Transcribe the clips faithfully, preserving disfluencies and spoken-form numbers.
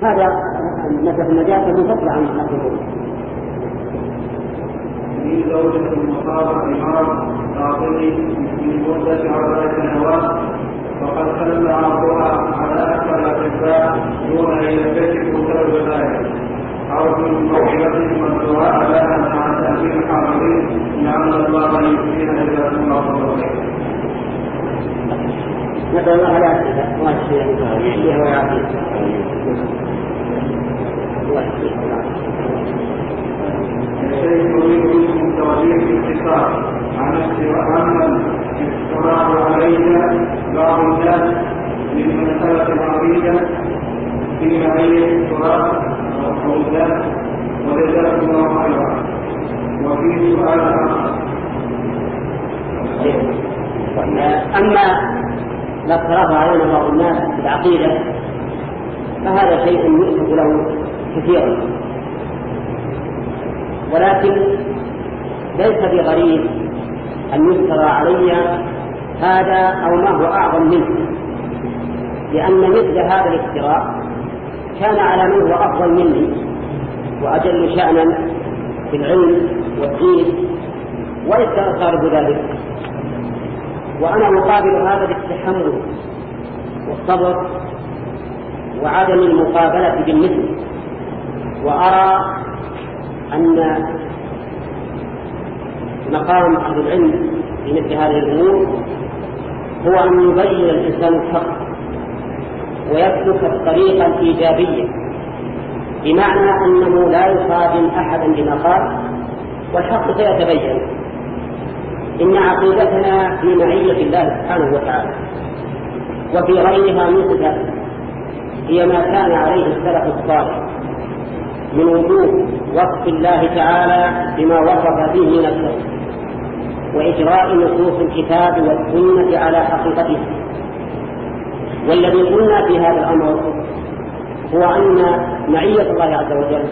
هذا مثل النجاسة منفصل عن الحقيقة. في زوجة مصابة بمرض باطني من مدة أربع سنوات وقد تم عرضها على أكثر الأطباء دون أن يكتشفوا سبب ذلك أو من موعظة والدعاء لها مع تأمين الحاضرين لعل الله يؤتينا جزاكم الله خيرا. نسأل الله لا يشفيه ويعافيه. الشيخ يريد منكم توجيه باختصار عن الافتراء علينا بعض الناس من مسألة عقيدة في معية التراث أو الذات وجزاكم الله خيرا. وفي سؤال آخر. أما الافتراء علينا بعض الناس في العقيدة فهذا شيء يؤسف له كثيرا، ولكن ليس بغريب أن يفترى علي هذا أو ما هو أعظم منه، لأن مثل هذا الافتراء كان على من هو أفضل مني وأجل شأنا في العلم والدين ويستغرب ذلك، وأنا مقابل هذا بالتحمل والصبر وعدم المقابلة بالمثل. وأرى أن مقام أهل العلم في مثل هذه الأمور هو أن يبين الإنسان الحق ويسلك الطريقة الإيجابية، بمعنى أنه لا يصادم أحدا بما قال والحق سيتبين. إن عقيدتنا في معية الله سبحانه وتعالى وفي غيرها من ذلك هي ما كان عليه السلف الصالح من وجوب وصف الله تعالى بما وصف به نفسه وإجراء نصوص الكتاب والسنة على حقيقته. والذي قلنا في هذا الأمر هو أن معية الله عز وجل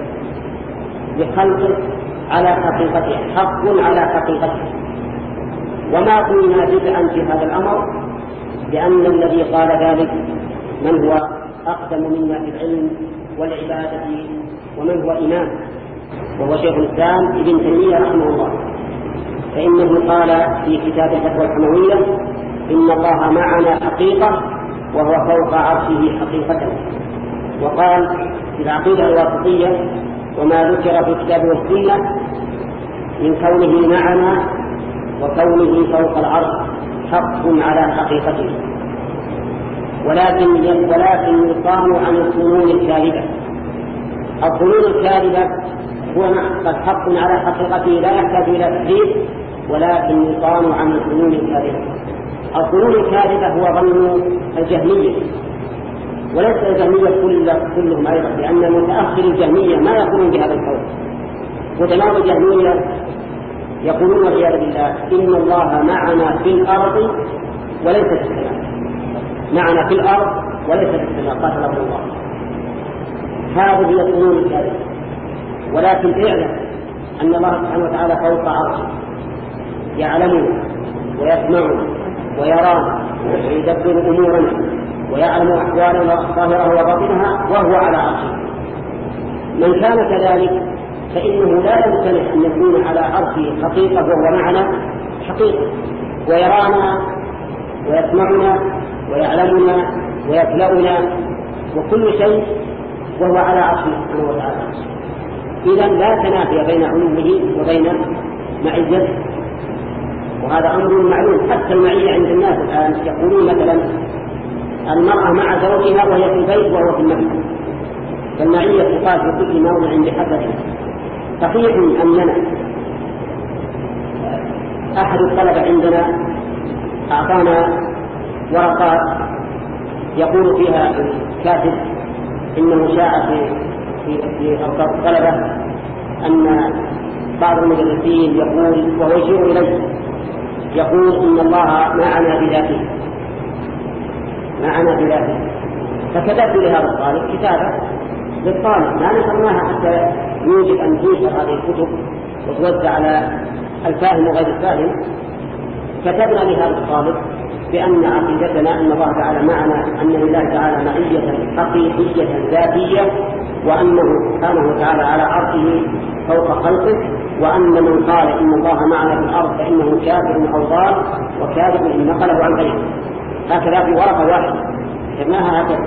بخلقه على حقيقته حق على حقيقته، وما قلنا بدعا في هذا الأمر، لأن الذي قال ذلك من هو أقدم منا في العلم والعبادة ومن هو إمام، وهو شيخ الإسلام ابن تيمية رحمه الله، فإنه قال في كتاب الفتوى الحموية إن الله معنا حقيقة وهو فوق عرشه حقيقة. وقال في العقيدة الواسطية وما ذكر في الكتاب والسنة من كونه معنا وكونه فوق العرش حق على حقيقته، ولكن ولكن يقام عن الظنون الكاذبة. الظنون الكاذبة هو حق على حقيقته لا يحتاج إلى تكذيب، ولكن يقام عن الظنون الكاذبة. الظنون الكاذبة هو ظن الجهمية، وليس الجهمية كل كلهم أيضا، لأن متأخر الجهمية ما يقولون بهذا القول. وتناول الجهمية يقولون والعياذ بالله إن الله معنا في الأرض وليس في السماء، معنا في الأرض وليس في السماء قاتله الله. هذه هي الظنون الكاذبة. ولكن اعلم أن الله سبحانه وتعالى فوق عرشه يعلمنا ويسمعنا ويرانا ويدبر أمورنا ويعلم أحوالنا ظاهرها وباطنها وهو على عرشه. من كان كذلك فإنه لا يمكن أن يكون على عرشه حقيقة وهو معنا حقيقة، ويرانا ويسمعنا ويعلمنا ويكلأنا وكل شيء وهو على عرشه سبحانه وتعالى. إذا لا تنافي بين علومه وبين معيته، وهذا أمر معلوم. حتى المعية عند الناس الآن يقولون مثلا المرأة مع زوجها وهي في البيت وهو في المسجد، فالمعية تقال في كل موضع بحسبه. صحيح أننا أحد الطلبة عندنا أعطانا ورقات يقول فيها الكاتب إنه شاع في في في أوساط الطلبة أن بعض المدرسين يقول وهو يشير إليه يقول إن الله معنا بذاته معنا بذاته. فكتبت لهذا الطالب كتابة للطالب ما نشرناها حتى يوجب أن تنشر هذه الكتب وتوزع على الفاهم وغير الفاهم. كتبنا لهذا الطالب بأن عقيدتنا أن الله تعالى معنا، أن لله تعالى معية حقيقية ذاتية، وأنه سبحانه وتعالى على عرشه فوق خلقه، وأن من قال إن الله معنا في الأرض فإنه كافر أو ضال وكاذب إن نقله عن غيره. هكذا في ورقة واحدة كتبناها هكذا.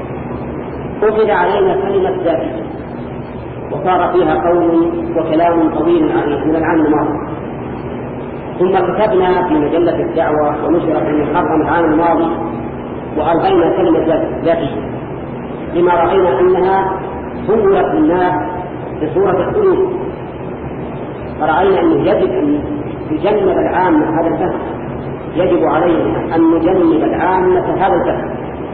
أخذ علينا كلمة ذاتية وصار فيها قول وكلام طويل عريض من العام الماضي، ثم كتبنا في مجلة الدعوة ونشرت في المحرم العام الماضي وألغينا كلمة ذاتية لما رأينا أنها صورت الناس بصورة القلوب، فرأينا أنه يجب أن يجنب العامة هذا الفهم، يجب علينا أن نجنب العامة هذا الفهم،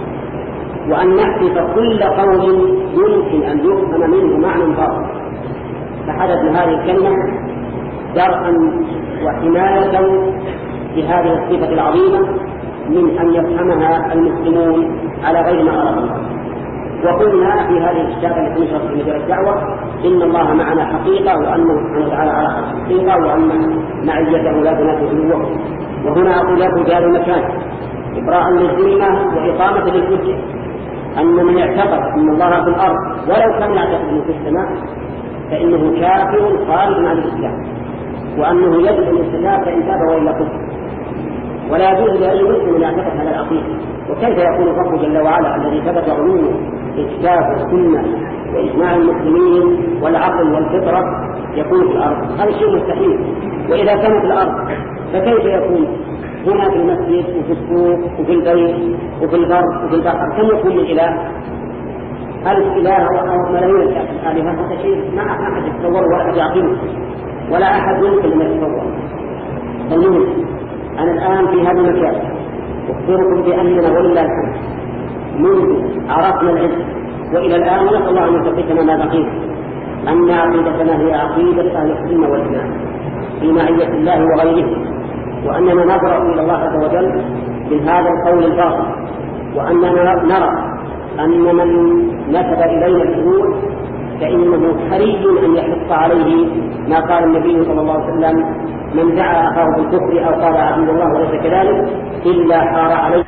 وأن نحذف كل قول يمكن أن يفهم منه معنى باطل. فحدثنا هذه الكلمة درءا وحماية لهذه الصفة العظيمة من أن يفهمها المسلمون على غير ما أراد الله. وقلنا في هذه الكتابة التي نشرت في مجال الدعوة إن الله معنا حقيقة، وأنه سبحانه وتعالى على حقيقة، وأن معيته لا تنافي علوه. وهنا أقول لكم في هذا المكان إبراء للذمة وإقامة للحجة أن من يعتقد أن الله في الأرض ولو كان يعتقد أنه في السماء فإنه كافر خارج عن الإسلام، وأنه يجب أن يستجاب فإن تاب وإلا كفر، ولا يجوز لأي مسلم أن يعتقد هذا العقيدة. وكيف يكون الرب جل وعلا الذي ثبت علومه الكتاب والسنة وإجماع المسلمين والعقل والفطرة يكون في الأرض؟ هذا شيء مستحيل. وإذا كان في الأرض فكيف يكون هنا في المسجد وفي السوق وفي البيت وفي البر وفي البحر؟ كم يكون الإله؟ هل الإله أو ملايين الآلهة؟ هذا شيء ما أحد يتصور ولا أحد يعقله ولا أحد يمكن أن يتصور. المهم أنا الآن في هذا المكان أخبركم بأننا ولله الحمد منذ عرفنا العلم وإلى الآن نسأل الله أن يثبتنا ما بقينا أن عقيدتنا هي عقيدة أهل السنة والجماعة في معية الله وغيره، وأننا نبرأ إلى الله عز وجل من هذا القول الباطل، وأننا نرى أن من نسب إلينا الحلول فإنه حري أن يحق عليه ما قال النبي صلى الله عليه وسلم: من دعا أخاه بالكفر أو قال عبد الله وليس كذلك إلا حار عليه.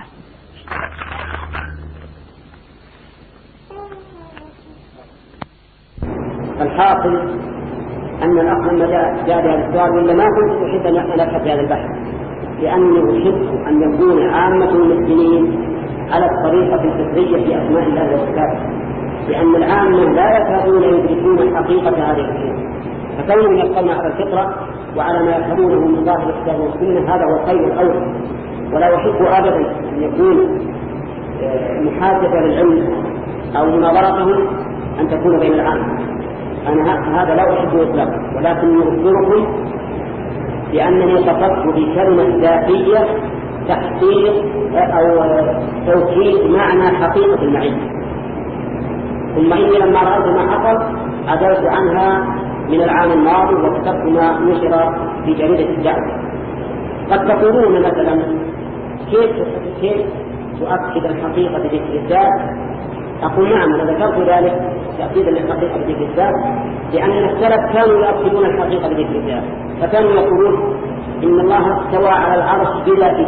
الحاصل أن الأخ لما جاء بهذا السؤال ولا ما كنت أحب أن أبحث في هذا البحث، لأني أحب أن يكون عامة المسلمين على الطريقة الفطرية في أسماء الله وصفاته، لأن العامة لا يكادون يدركون حقيقة هذه الأمور، فكونهم يبقون على الفطرة وعلى ما يفهمونه من ظاهر الكتاب والسنة هذا هو الخير الأول. ولا أحب أبدا أن يكون محادثة للعلم أو مناظرتهم أن تكون بين العامة، أنا هذا لا أحبه إطلاقا، ولكن أخبركم بأنني قصدت بكلمة ذاتية تحقيق أو توكيد معنى حقيقة المعية. ثم إني لما رأيت ما حصل عدلت عنها من العام الماضي وكتبت ما نشر في جريدة الدعوة. قد تقولون مثلا كيف كيف تؤكد الحقيقة بذكر الذات؟ أقول نعم، أنا ذكرت ذلك تأكيدا للحقيقة بذكر الذات، لأن السلف كانوا يؤكدون الحقيقة بذكر الذات، فكانوا يقولون إن الله استوى على العرش بذاته.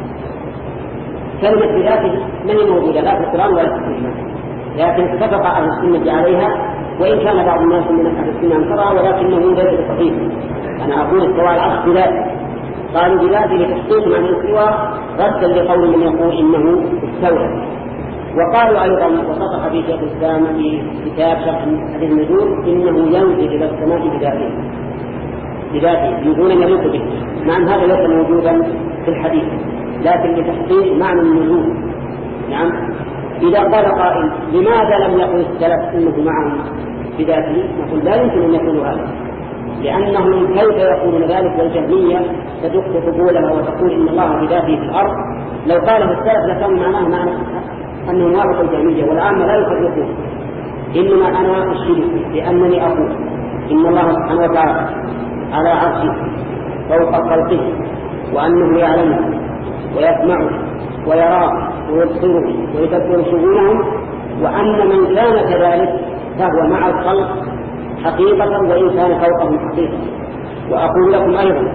كلمة بذاته من موجودة لا في القرآن ولا في السنة، لكن اتفق أهل السنة عليها، وإن كان بعض الناس من أهل السنة أنكرها ولكنه ليس صحيح. أنا أقول استوى على العرش بذاته، قالوا بذاته لتحقيق معنى الاستواء ردا لقول من يقول إنه استوى. وقالوا أيضا وصدق به شيخ الإسلام في كتاب شرح حديث النزول إنه ينزل إلى السماء بذاته بذاته يقولون أن ينزل به، مع أن هذا ليس موجودا في الحديث، لكن لتحقيق معنى النزول. نعم، إذا قال قائل لماذا لم يقل السلف إنه معهم بذاته؟ نقول لا يمكن أن يقولوا هذا، لأنهم كيف يقولون ذلك والجهمية تدق قبولها وتقول إن الله بذاته في الأرض؟ لو قاله السلف لكان معناه معنى أنه موافق الجهمية، والآن لا يفرقون. إنما أنا أشير لأنني أقول إن الله سبحانه وتعالى على عرشه فوق خلقه، وأنه يعلمه ويسمعه ويراه ويبصره ويدبر شؤونهم، وأن من كان كذلك فهو مع الخلق حقيقة وإن كان فوقهم حقيقة. وأقول لكم أيضا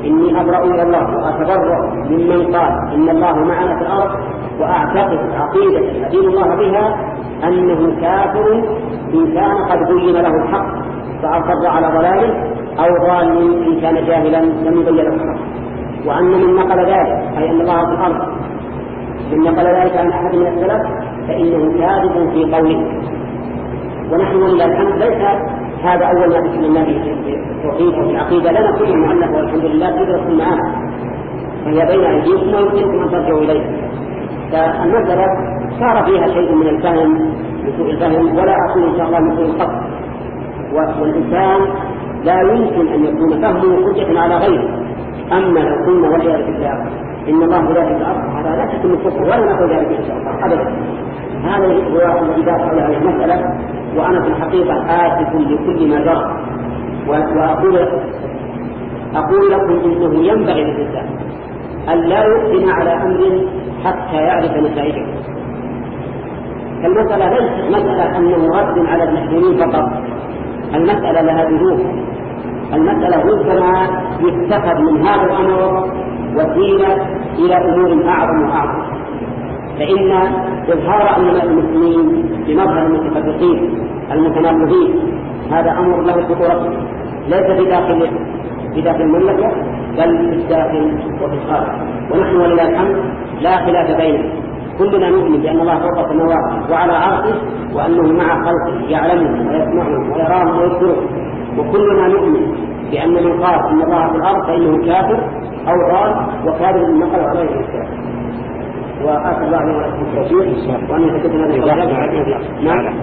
إني أبرأ إلى الله وأتبرأ ممن قال إن الله معنا في الأرض، وأعتقد عقيدة أدين الله بها أنه كافر إن كان قد بين له الحق فأصر على ضلاله، أو ضال إن كان جاهلا لم يبين له الحق. وأن من نقل ذلك أي أن الله في الأرض من نقل ذلك عن أحد من السلف فإنه كاذب في قوله. ونحن ولله الحمد ليس هذا أول ما تسلمنا به في التوحيد وفي العقيدة، لنا كل مؤلف والحمد لله تدرس معنا، فهي بين أيديكم ويمكنكم أن ترجعوا إليه. فالمسألة صار فيها شيء من الفهم من سوء الفهم، ولا أقول إن شاء الله من سوء القصد. والإنسان لا يمكن أن يكون فهمه حجة على غيره. أما لو قلنا والعياذ بالله إن الله لا في الأرض، هذا لا تكون الكفر ولا نقول ذلك إن شاء الله أبدا. هذا هو الذي دافع على هذه المسألة، وأنا في الحقيقة آسف لكل ما جرى، وأقول أقول لكم إنه ينبغي للإنسان أن لا يقدم على أمر حتى يعرف نتائجه. فالمسألة ليست مسألة أنه رد على المسلمين فقط، المسألة لها وجوه. المسألة ربما يتخذ من هذا الأمر وسيلة إلى أمور أعظم وأعظم. فإن إظهار علماء المسلمين بمظهر المتفرقين المتناقضين هذا أمر له خطورته، ليس في داخل في داخل المملكة بل في الداخل وفي الخارج. ونحن ولله الحمد لا خلاف بيننا، كلنا نؤمن بأن الله فوق السماوات وعلى عرشه، وأنه مع خلقه يعلمهم ويسمعهم ويراهم ويذكرهم. وكلنا نؤمن بأن من قال إن الله في الأرض فإنه كافر أو ضال، وكافر من نقل عليه الكافر. وآخر الله ولكم التوفيق، وأن يتكتنا بالله. نعم.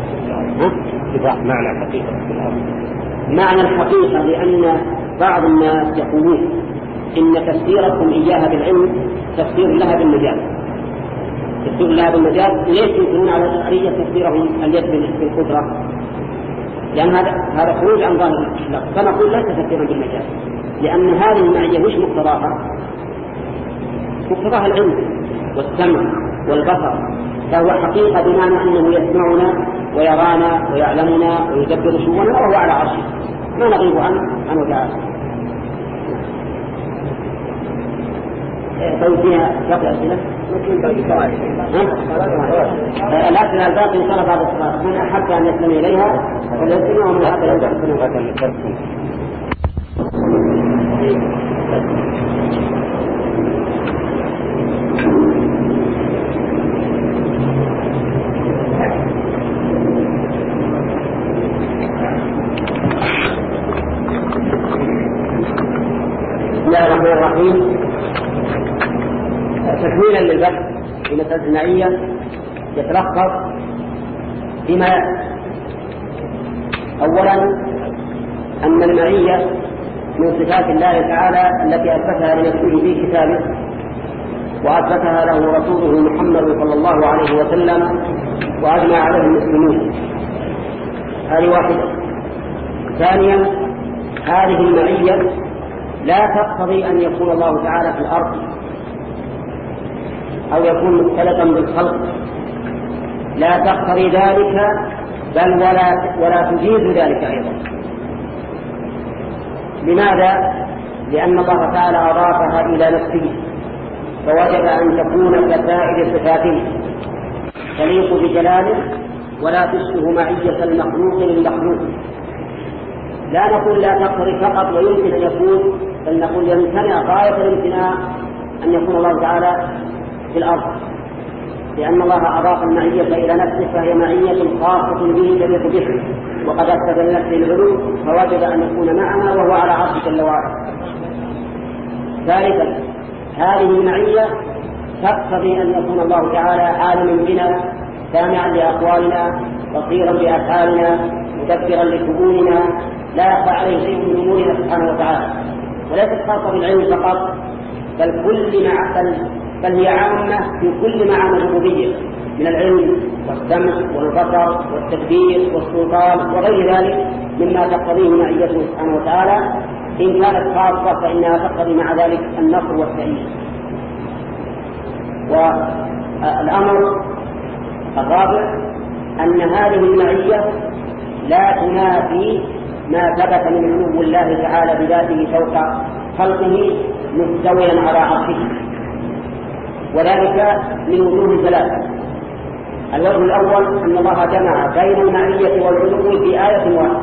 معنى الحقيقة في الأرض. معنى الحقيقة لأن بعض الناس يقولون إن تفسيركم إياها بالعلم تفسير لها بالمجاز، تفسير لها بالمجاز، ليش ينكرون على الأشعرية تفسيرهم اليد بالقدرة؟ لأن هذا هذا خروج عن ظاهر الإطلاق. فنقول لا تفسيرا بالمجاز، لأن هذه المعية مش مقتضاها، مقتضاها العلم والسمع والبصر، فهو حقيقة بمعنى أنه يسمعنا ويرانا ويعلمنا ويدبر شؤوننا وهو على عرشه، ما نغيب عنه عنه تعالى. طيب فيها باقي أسئلة؟ الأسئلة الباقي إن شاء الله بعد الصلاة، من أحب أن يسلم إليها فليسلم، ومن أحب أن يسلم. بسم الله الرحمن الرحيم. تكميلا للبحث في مسألة المعية يتلخص فيما أولا أن المعية من صفات الله تعالى التي أثبتها لنفسه في كتابه وأثبتها له رسوله محمد صلى الله عليه وسلم وأجمع عليه المسلمون. هذه واحدة. ثانيا هذه المعية لا تقتضي أن يكون الله تعالى في الأرض أو يكون مختلطا بالخلق، لا تقتضي ذلك، بل ولا ولا تجيز ذلك أيضا. لماذا؟ لأن الله تعالى أضافها إلى نفسه، فوجب أن تكون كسائر صفاته تليق بجلاله ولا تشبه معية المخلوق للمخلوق. لا نقول لا تقتضي فقط ويمكن أن يكون، بل نقول يمتنع غاية الامتناع أن يكون الله تعالى في الأرض، لأن الله أضاف المعية إلى نفسه، فهي معية خاصة به تليق به، وقد أثبت لنفسه العلو فوجب أن يكون معنا وهو على عرشه جل وعلا. ثالثا هذه المعية تقتضي أن يكون الله تعالى عالما بنا، سامعا لأقوالنا، بصيرا بأفعالنا، مدبرا لشؤوننا، لا يخفى عليه شيء من أمورنا سبحانه وتعالى. وليست خاصة بالعلم فقط، بل كل مع بل, بل هي عامة في كل معاني الربوبية من العلم والسمع والبصر والتدبير والسلطان وغير ذلك مما تقتضيه معيته سبحانه وتعالى. إن كانت خاصة فإنها تقتضي مع ذلك النصر والتأييد. والأمر الرابع أن هذه المعية لا تنافي ما ثبت من علو الله تعالى بذاته فوق خلقه مستويا على عرشه، وذلك من وجوه ثلاثة. الوجه الأول أن الله جمع بين المعية والعلو في آية واحدة،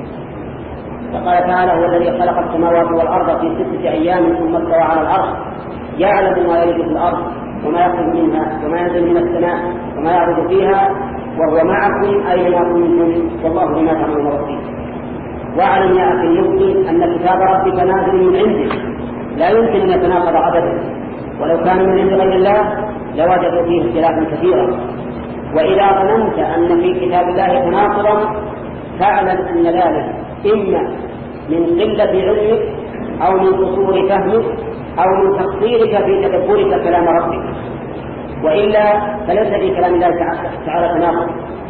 فقال تعالى: هو الذي خلق السماوات والأرض في ستة أيام ثم استوى على العرش يعلم ما يلج في الأرض وما يخرج منها وما ينزل من السماء وما يعرج فيها وهو معكم أينما كنتم والله بما تعملون بصير. واعلم يا أخي المسلم أن كتاب ربك نازل من عنده لا يمكن أن يتناقض أبدا، ولو كان من عند غير الله لوجدوا فيه اختلافا كثيرا. وإذا ظننت أن في كتاب الله تناقضا فاعلم أن ذلك إما من قلة علمك أو من قصور فهمك أو من تقصيرك في تدبرك كلام ربك، وإلا فليس في كلام الله تعالى تناقض.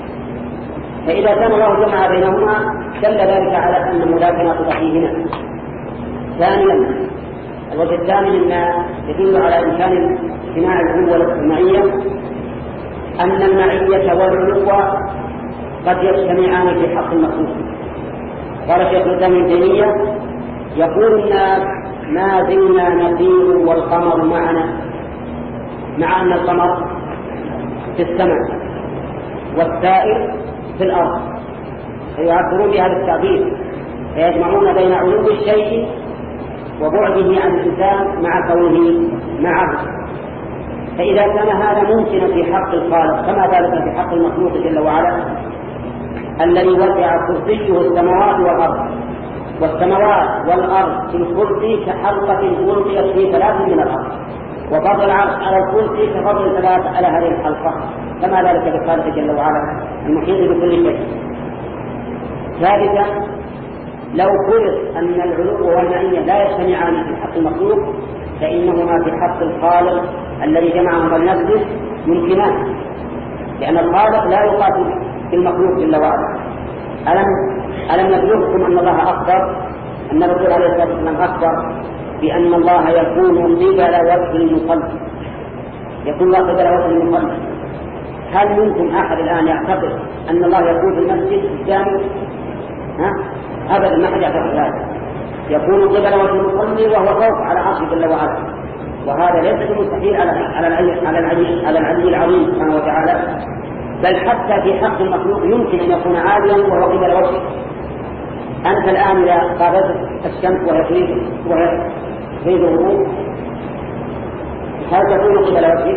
فإذا كان الله جمع بينهما دل ذلك على أنه لا تناقض فيهما. ثانيا، الوجه الثاني مما يدل على إمكان اجتماع العلو والمعية أن المعية والعلو قد يجتمعان في حق المخلوق. قال شيخ الإسلام ابن تيمية: يقول الناس ما زلنا نطير والقمر معنا، مع أن القمر في السماء والسائر في الأرض، فيعبرون بهذا التعبير، فيجمعون بين علو الشيء وبعده عن الإنسان مع كونه معه. فإذا كان هذا ممكنا في حق الخالق فما ذلك في حق المخلوق جل وعلا الذي وسع كرسيه السماوات والأرض، والسماوات والأرض في الكرسي كحلقة ألقيت في ثلاث من الأرض، وفضل العرش على الكرسي كفضل ثلاث على هذه الحلقة، فما ذلك بالخالق جل وعلا المحيط بكل شيء. ثالثا، لو فرض أن العلو والمعية لا يجتمعان في حق المخلوق فإنهما في حق الخالق الذي جمعهما لنفسه ممكنان، لأن الخالق لا يقاتل في المخلوق جل وعلا. ألم ألم نبلغكم أن الله أخبر أن الرسول عليه الصلاة والسلام أخبر بأن الله يكون قبل وجه المقلب، يكون الله قبل وجه المقلب. هل منكم أحد الآن يعتقد أن الله يكون في المسجد قدامه؟ ها؟ أبدا، ما حد يعتقد هذا. يكون قبل وجه المقلب وهو فوق على عرشه جل وعلا، وهذا ليس مستحيل على على العلي على العلي على العلي العظيم سبحانه وتعالى، بل حتى في حق المخلوق يمكن أن يكون عاليا وهو قبل وجهه. أنت الآن إذا قابلت الشمس وهي تريد وهي تريد الغروب هل تكون قبل وجهك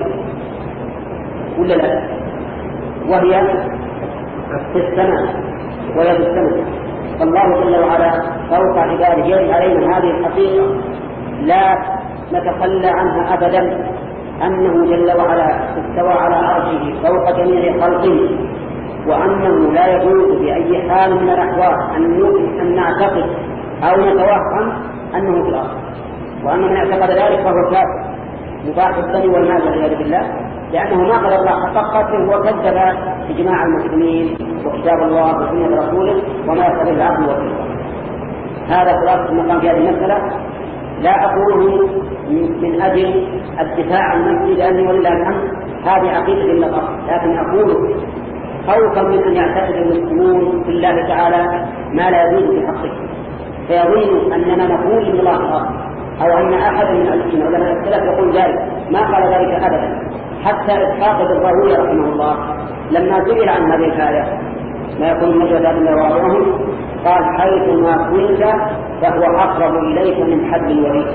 ولا لا؟ وهي في السماء وهي في السماء. الله جل وعلا فوق عباده يجب علينا هذه الحقيقة لا نتخلى عنها أبدا، أنه جل وعلا استوى على عرشه فوق جميع خلقه، وأنه لا يجوز بأي حال من الأحوال أن نعتقد أو نتوهم أنه في الأرض، وأن من اعتقد ذلك فهو كافر مباح الدم والمال والعياذ بالله، لأنه ما قدر الله حق قدره وكذب إجماع المسلمين وكتاب الله وسنة رسوله وما يقتضي العقل والفطرة. هذا خلاصة المقام في هذه المسألة، لا أقوله من أجل الدفاع عن نفسي لأني ولله الحمد هذه عقيدة للنظر، لكن أقول خوفا من أن يعتقد المسلمون في الله تعالى ما لا يجوز في حقه، فيظن أننا نقول إن الله الأرض، أو أن أحد من علماء السلف يقول ذلك. ما قال ذلك أبدا. حتى إسحاق بن راهويه رحمه الله لما سئل عن هذه الآية ما يكون المجد من واضعهم قال: حيث ما كنت فهو أقرب إليك من حبل الوريد.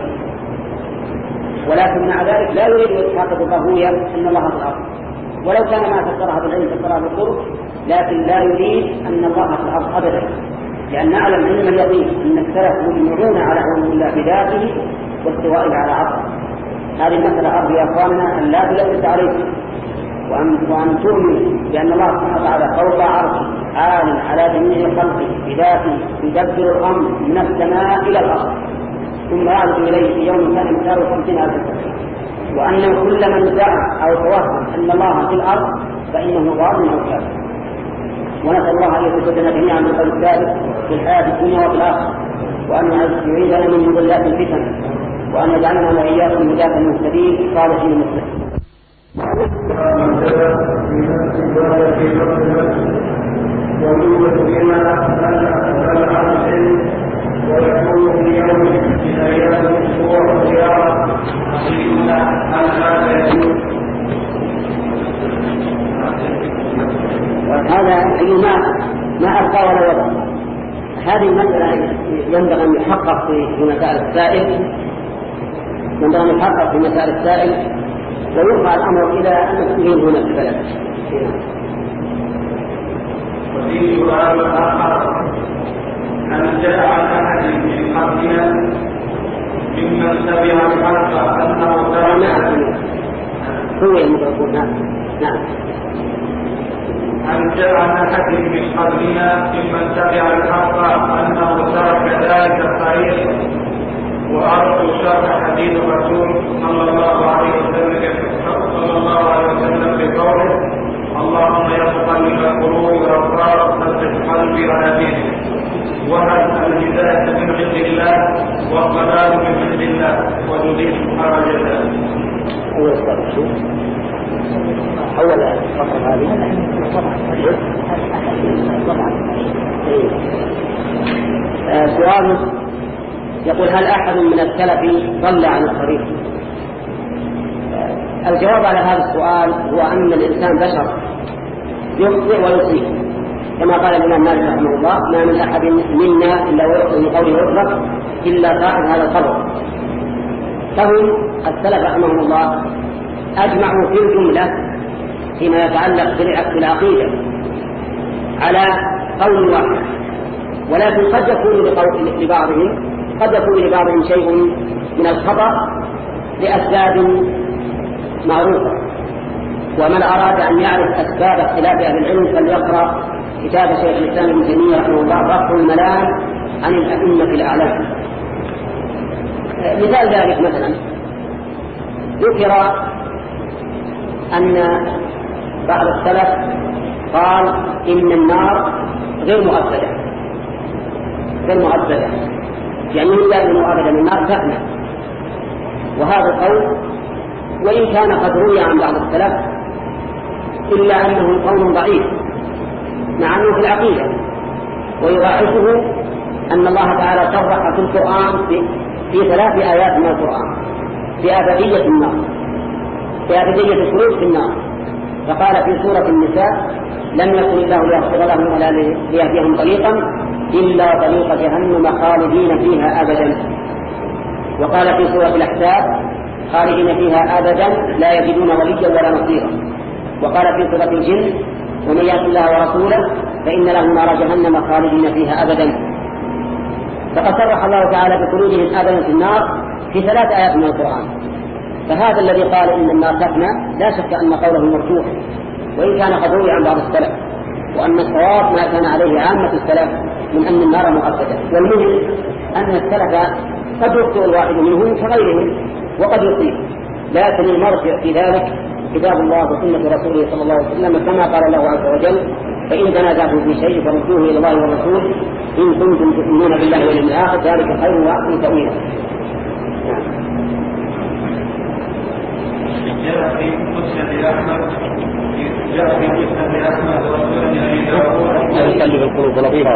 ولكن مع ذلك لا يريد إسحاق بن راهويه أن الله في الأرض، ولو كان ما فسرها بالعلم فسرها بالطرق، لكن لا يريد أن الله في الأرض أبدا، لأن نعلم علم اليقين أن السلف مجمعون على علم الله بذاته واستوائه على عرشه. هذه المسألة أرجو يا أخواننا أن لا تلبس عليكم، وأن, وأن تؤمنوا بأن الله سبحانه وتعالى فوق عرشه عال على جميع خلقه بذاته يدبر الأمر من السماء إلى الأرض ثم يعرج إليه في يوم كان مقداره خمسين ألف سنة، وأن كل من زعم أو توهم أن الله في الأرض فإنه ضال أو كافر. ونسأل الله أن يثبتنا جميعا بالقول الثابت في الحياة الدنيا وفي الآخرة، وأن يعيذنا من مضلات الفتن، وأن يجعلنا وإياكم هداة المهتدين صالحين المسلمين. ويكون في يوم من أيام أنه ما ما أبقى ولا وضع. هذه المسألة ينبغي أن يحقق في مسائل السائل، ينبغي أن يحقق في مسائل السائل ويرفع الأمر إلى المسؤولين هنا في البلد. وفي سؤال آخر: هل جاء عن أحد من قبلنا ممن تبع الحق أنه ترك هو المتوقف؟ نعم نعم. هل جاء عن أحد من قبلنا ممن تبع الحق أنه ترك ذلك الطريق وأرجو شرح حديث الرسول صلى الله عليه وسلم صلى الله عليه وسلم بقوله: اللهم يا مقلب القلوب والأبصار ثبت قلبي على دينك. وهل الهداية من عند الله والضلال من عند الله وتزيد حرجته؟ أول سؤال أول فقرة هذه سؤال يقول: هل أحد من السلف ضل عن الطريق؟ الجواب على هذا السؤال هو أن الإنسان بشر يخطئ ويصيب، كما قال الإمام مالك رحمه الله: ما من أحد منا إلا ويخطئ من قوله يطلق إلا صاحب هذا القبر. فهم السلف رحمهم الله أجمعوا في الجملة فيما يتعلق بالعقيدة على قول واحد، ولكن قد يكون لبعضهم قد يكون لبعضهم شيء من الخطأ لأسباب معروفة. ومن أراد أن يعرف أسباب اختلاف أهل العلم فليقرأ كتاب شيخ الإسلام ابن تيمية رحمه الله رفع الملام عن الأئمة الأعلام. مثال ذلك مثلا ذكر أن بعض السلف قال إن النار غير مؤبدة غير مؤبدة يعني لا مؤبدة من النار تفنى. وهذا القول وإن كان قد روي عن بعض السلف إلا أنه قول ضعيف مع أنه في العقيدة. ويضاعفه أن الله تعالى صرح في القرآن في, في ثلاث آيات من القرآن في أبدية النار، في أبدية الخلود في النار. فقال في سورة النساء: لم يكن الله ليغفر لهم ولا ليهديهم طريقا إلا طريق جهنم خالدين فيها أبدا. وقال في سورة الأحزاب: خالدين فيها أبدا لا يجدون وليا ولا نصيرا. وقال في سورة الجن: ومن يعص الله ورسوله فإن له نار جهنم خالدين فيها أبدا. فقد صرح الله تعالى بخلودهم أبدا في النار في ثلاث آيات من القرآن. فهذا الذي قال إن النار تفنى لا شك أن قوله مرجوح، وإن كان قد روي عن بعض السلف، وأن الصواب ما كان عليه عامة السلف من أن النار مؤبدة. والمهم أن السلف قد يخطئ الواحد منهم كغيرهم وقد يصيب، لكن المرجع في ذلك كتاب الله وسنة رسوله صلى الله عليه وسلم، كما قال الله عز وجل: فإن تنازعتم في شيء فردوه إلى الله والرسول إن كنتم تؤمنون بالله واليوم الآخر ذلك خير وأحسن تأويلا. جاء في مسند أحمد جاء في مسند أحمد وسنن أبي داود يقلب القلوب لطيفة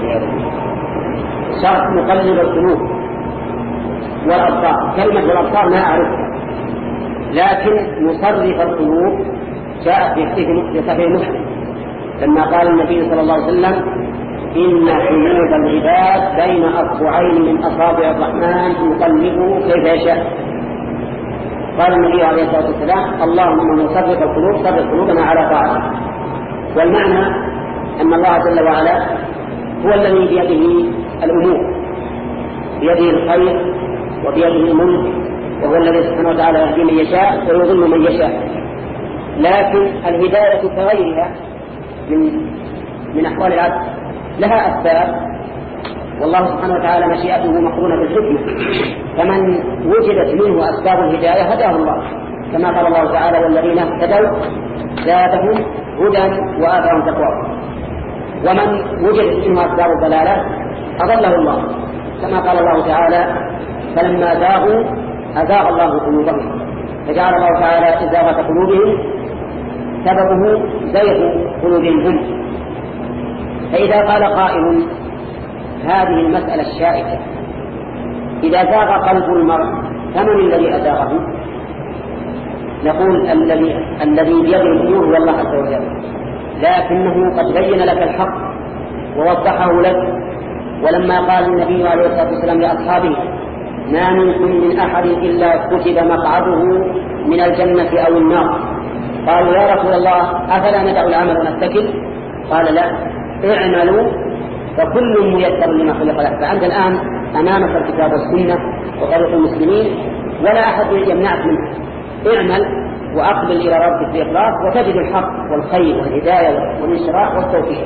شرط مقلب القلوب والأبصار. كلمة الأبصار ما أعرفها، لكن مصرف القلوب جاء في صحيح مسلم لما قال النبي صلى الله عليه وسلم: إن قلوب العباد بين أصبعين من أصابع الرحمن يقلبه كيف يشاء. قال النبي عليه الصلاة والسلام: اللهم مصرف القلوب صرف قلوبنا على طاعتك. والمعنى أن الله جل وعلا هو الذي بيده الأمور، بيده الخير وبيده الملك، وهو الذي سبحانه وتعالى يهدي من يشاء ويضل من يشاء. لكن الهداية كغيرها من من أحوال العبد لها أسباب، والله سبحانه وتعالى مشيئته مقرونة بالحكمة. فمن وجدت منه أسباب الهداية هداه الله، كما قال الله تعالى: والذين اهتدوا زادهم هدى وآتاهم تقواهم. ومن وجدت منه أسباب الضلالة أضله الله، كما قال الله تعالى: فلما زاغوا أزاغ الله قلوبهم فجعل الله تعالى إزاغة قلوبهم سببه زيغ قلوبهم هم. فإذا قال قائل: هذه المسألة الشائكة، إذا زاغ قلب المرء فمن الذي أزاغه؟ نقول: الذي الذي بيده الأمور هو الله عز وجل. لكنه قد بين لك الحق ووضحه لك. ولما قال النبي عليه الصلاة والسلام لأصحابه: ما منكم من أحد إلا كتب مقعده من الجنة أو النار، قالوا: يا رسول الله أفلا ندع العمل ونتكل؟ قال: لا، اعملوا فكل ميسر لما خلق له. فأنت الآن أمامك الكتاب والسنة وطريق المسلمين ولا أحد يمنعك منه. اعمل وأقبل إلى ربك بإخلاص وتجد الحق والخير والهداية والانشراح والتوفيق.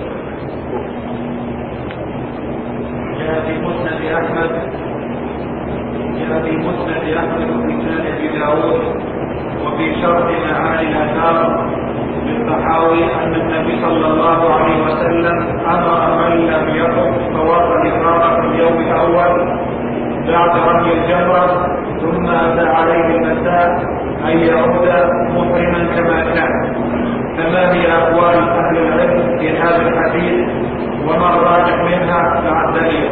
جاء في مسند أحمد جاء في مسند أحمد بن أبي داود وفي شرح معاني الآثار للطحاوي أن النبي صلى الله عليه وسلم أمر من لم يقم طواف الإفاضة في اليوم الأول بعد رمي الجمرة ثم أتى عليه المساء أن يعود محرما كما كان. فما هي أقوال أهل العلم في هذا الحديث وما الراجح منها مع الدليل؟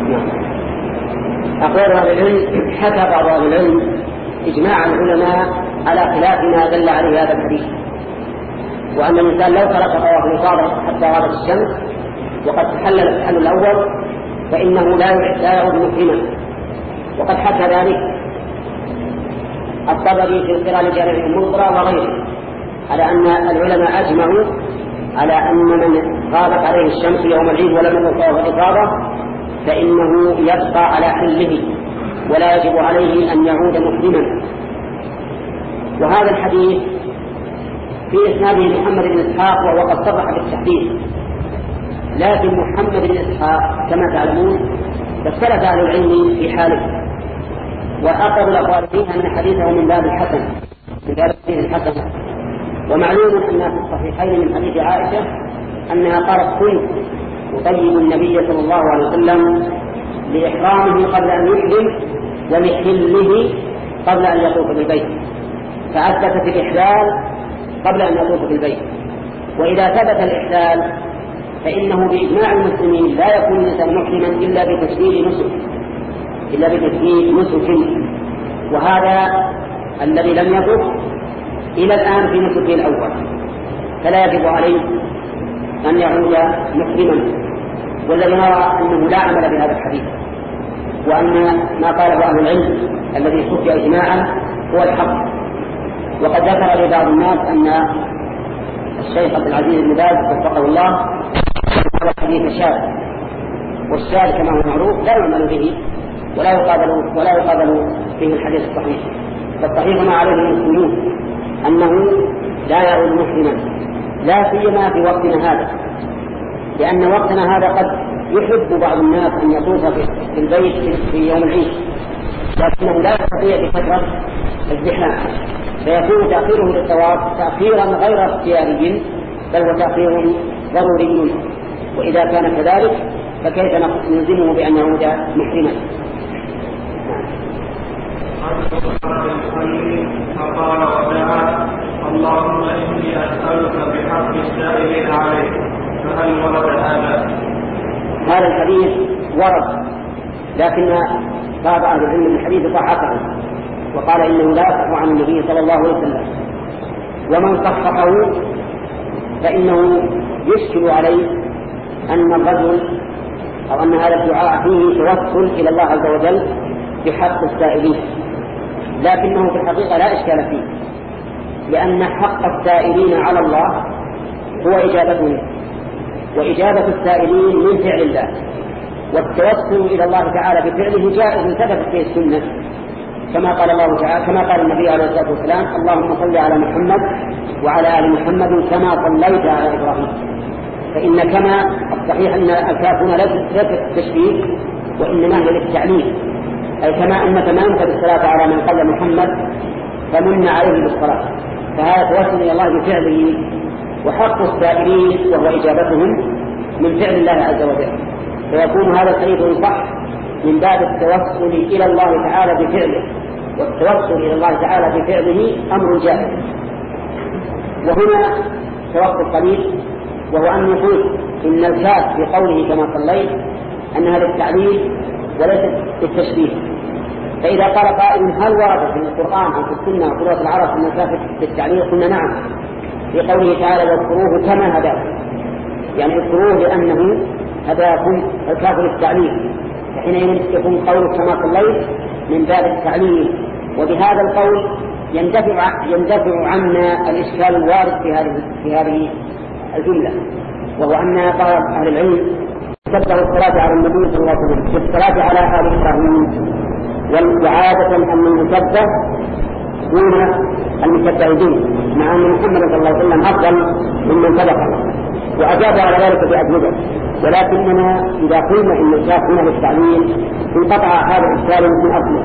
أقوال أهل العلم: حكى بعض أهل العلم إجماع العلماء على خلاف ما دل عليه هذا الحديث، وأن الإنسان لو ترك طواف الإفاضة حتى غابت الشمس وقد تحلل التحلل الأول فإنه لا يعود محرما. وقد حكى ذلك الطبري في القراءة لجامع المنذرة وغيره على أن العلماء أجمعوا على أن من غابت عليه الشمس يوم العيد ولم يكن طواف الإفاضة فإنه يبقى على حله ولا يجب عليه أن يعود محرما. وهذا الحديث في إسناده محمد بن إسحاق وهو قد صرح بالتحديث، لكن محمد بن إسحاق كما تعلمون اختلف أهل العلم في حاله، وأقرب الأقوال فيها أن حديثه من باب الحسن من باب الحسن. ومعلوم أن في الصحيحين من حديث عائشة أنها قالت: كنت أطيب النبي صلى الله عليه وسلم لإحرامه قبل أن يحرم ولحله قبل أن يطوف بالبيت، فأثبتت الإحلال قبل أن يطوف بالبيت. وإذا ثبت الإحلال فإنه بإجماع المسلمين لا يكون الإنسان محرما إلا بتسجيل نسك إلا بتسجيل نسك وهذا الذي لم يطف إلى الآن في نسكه الأول، فلا يجب عليه أن يعود محرما. والذي نرى أنه لا عمل بهذا الحديث، وأن ما قاله أهل العلم الذي خفي إجماعا هو الحق. وقد ذكر لبعض الناس أن الشيخ عبد العزيز بن باز وفقه الله هذا الحديث شاذ، والشاذ كما هو معروف لا يعمل به ولا يقابل ولا يقابل به الحديث الصحيح. فالصحيح ما عليه المسلمون أنه لا يعود محرما، لا سيما في وقتنا هذا، لأن وقتنا هذا قد يحب بعض الناس أن يطوف في البيت في يوم العيد، لكنه لا يستطيع بفترة الزحام، فيكون تأخيره للطواف تأخيرا غير اختياري بل هو تأخير ضروري. وإذا كان كذلك فكيف نلزمه بأن يعود محرما؟ فقال ودعا: اللهم إني أسألك بحق السائلين عليك. فهل ورد هذا؟ هذا الحديث ورد، لكن بعض أهل العلم الحديث ضعفه وقال إنه لا يصح عن النبي صلى الله عليه وسلم. ومن صححه فإنه يشكل عليه أن الرجل أو أن هذا الدعاء فيه توسل إلى الله عز وجل بحق السائلين، لكنه في الحقيقة لا إشكال فيه، لأن حق السائلين على الله هو إجابته، وإجابة السائلين من فعل الله، والتوسل إلى الله تعالى بفعله جائز ثبتت به السنة، كما قال الله تعالى كما قال النبي عليه الصلاة والسلام: اللهم صل على محمد وعلى آل محمد كما صليت على إبراهيم. فإن كما الصحيح أن الكافون ليست التشبيه وإنما هي للتعليل، أي كما أنك ما أنت بالصلاة على من قال محمد فمن عليه بالصلاة، فهذا توسل إلى الله بفعله. وحق السائلين وهو إجابتهم من فعل الله عز وجل، فيكون هذا الحديث صح من باب التوسل إلى الله تعالى بفعله، والتوسل إلى الله تعالى بفعله أمر جائز. وهنا توقف قليل، وهو أن نقول إن الكاف في قوله كما صليت أنها للتعليل وليست للتشبيه. فإذا قال قائل: هل ورد في القرآن أو في السنة وفي لغة العرب أن الكاف للتعليل؟ قلنا نعم، في قوله تعالى واذكروه كما هداكم، يعني اذكروه لأنه هداكم الكاف للتعليم، فحينئذ يكون قوله كما صليت من باب التعليم. وبهذا القول يندفع يندفع عنا الإشكال الوارد في هذه في هذه الجملة، وهو أن بعض أهل العلم شبهوا الصلاة على النبي صلى الله عليه وسلم بالصلاة على آل إبراهيم، وعادة أن المشبه دون المشبه به، مع أن محمد صلى الله عليه وسلم أفضل ممن سبقه، وأجاب على ذلك بأجوبة. ولكننا إذا قلنا إن الشاف هنا للتعليم انقطع هذا الإشكال من أصله.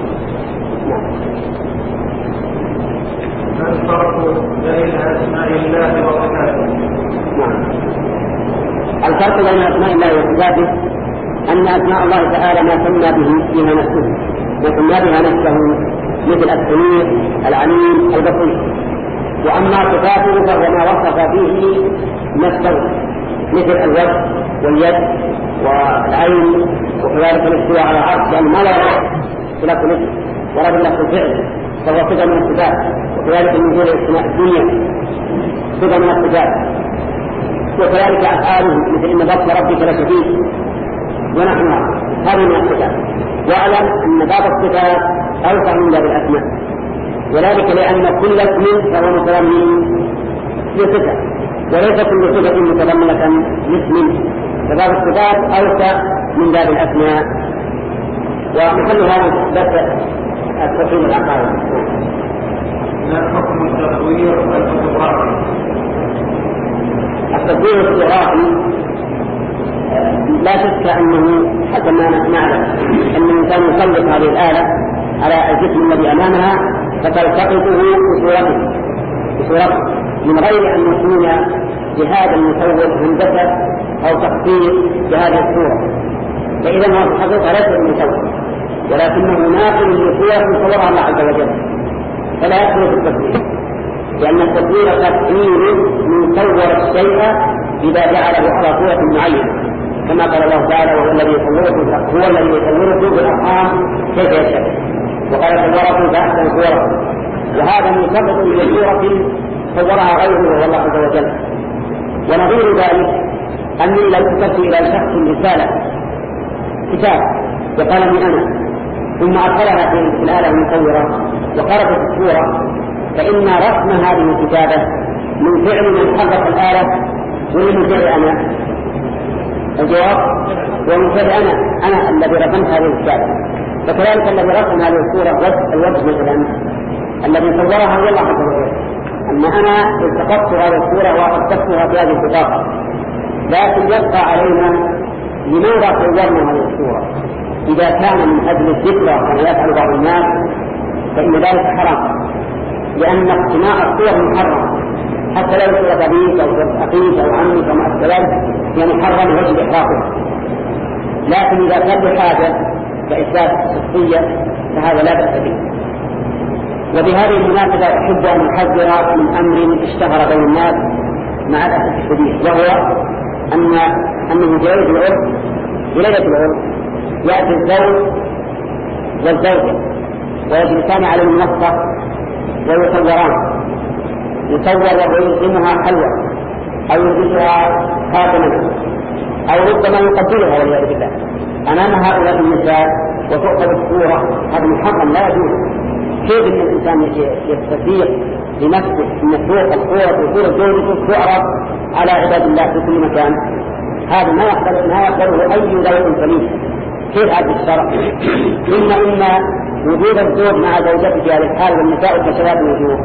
ما الفرق بين أسماء الله وصفاته؟ نعم. الفرق بين أسماء الله وصفاته أن أسماء الله تعالى ما سمى به فيها نفسه، وسمى بها نفسه مثل السميع العليم البصير. وأما صفاته فهو ما وصف به نفسه مثل الوجه واليد والعين، وكذلك الاستواء على العرش، لأن ما لا خلاف نفسه ورد له الفعل فهو صفة من الصفات، وكذلك من دون الدنيا صفة من الصفات، وكذلك أفعاله مثل إن بطش ربك لشديد ونحوها، هذه من الصفات. واعلم أن باب الصفات أوسع من باب الأسماء، وذلك لأن كل اسم فهو متضمن لصفة، وليس كل صفة متضمنة لاسم، فباب الصفات أوسع من باب الأسماء. ومحل هذا بس التفصيل العقائد. ما حكم التصوير الفوتوغرافي؟ التصوير الفوتوغرافي لا شك أنه حتى ما نعلم أن الإنسان يسلط هذه الآلة على الجسم الذي أمامها فتلتقطه بصورته بصورته من غير أن يكون لهذا المصور هندسة أو تخطيط بهذه الصورة، فإذا هو في الحقيقة ليس المصور ولكنه ناقل لصور صورها الله عز وجل، فلا يدخل في التصوير، لأن التصوير تقرير من صور الشيء إذا جعله على صورة معينة، كما قال الله تعالى وهو الذي يصوركم هو الذي يصوركم بالأرحام كيف يشاء، وقال صوركم فأحسن صوركم، وهذا مرتبط بصورة صورها غيره وهو الله عز وجل. ونظير ذلك أني لو كتبت إلى شخص رسالة كتاب وقال لي أنا ثم أدخلها في الآلة المصورة وخرجت الصورة، فإن رسم هذه الكتابة من فعل من حرك الآلة ولا من فعل أنا؟ الجواب ومن فعل أنا أنا الذي رسمت هذه الكتابة. فكذلك الذي رسم هذه الصورة الوجه مثلا الذي صورها هو الله عز وجل، أما أنا التقطت هذه الصورة وأصدقتها في هذه البطاقة، لكن يبقى علينا لماذا صورنا هذه الصورة؟ إذا كان من أجل الذكرى كما يفعل بعض الناس فإن ذلك حرام، لأن اقتناء الصور محرم حتى لو صورة أبيك أو أخيك أو عمك وما أشبه ذلك يعني محرم وجب إحراقه. لكن إذا كان بحاجة كإثبات شخصية فهذا لا بأس به. وبهذه المناسبة أحب أن أحذر من أمر اشتهر بين الناس مع الأسف الشديد، وهو أن أنه جائز العرف بليلة العرف يأتي الزوج والزوجة ويجلسان على المنصة ويصوران، يصور ويلزمها حلوى أو يلبسها خاتما أو ربما يقبلها والعياذ بالله أمام هؤلاء النساء وتؤخذ الصورة، هذا محرم لا يجوز. كيف أن الإنسان يستطيع لنفسه أن فوق الصورة وصورة زوجته تعرض على عباد الله في كل مكان؟ هذا ما يقبل ما يقبله أي ذوق سليم. كيف هذا الشرع؟ إن إن وجود الزوج مع زوجته في هذه الحال والنساء كشباب الوجوه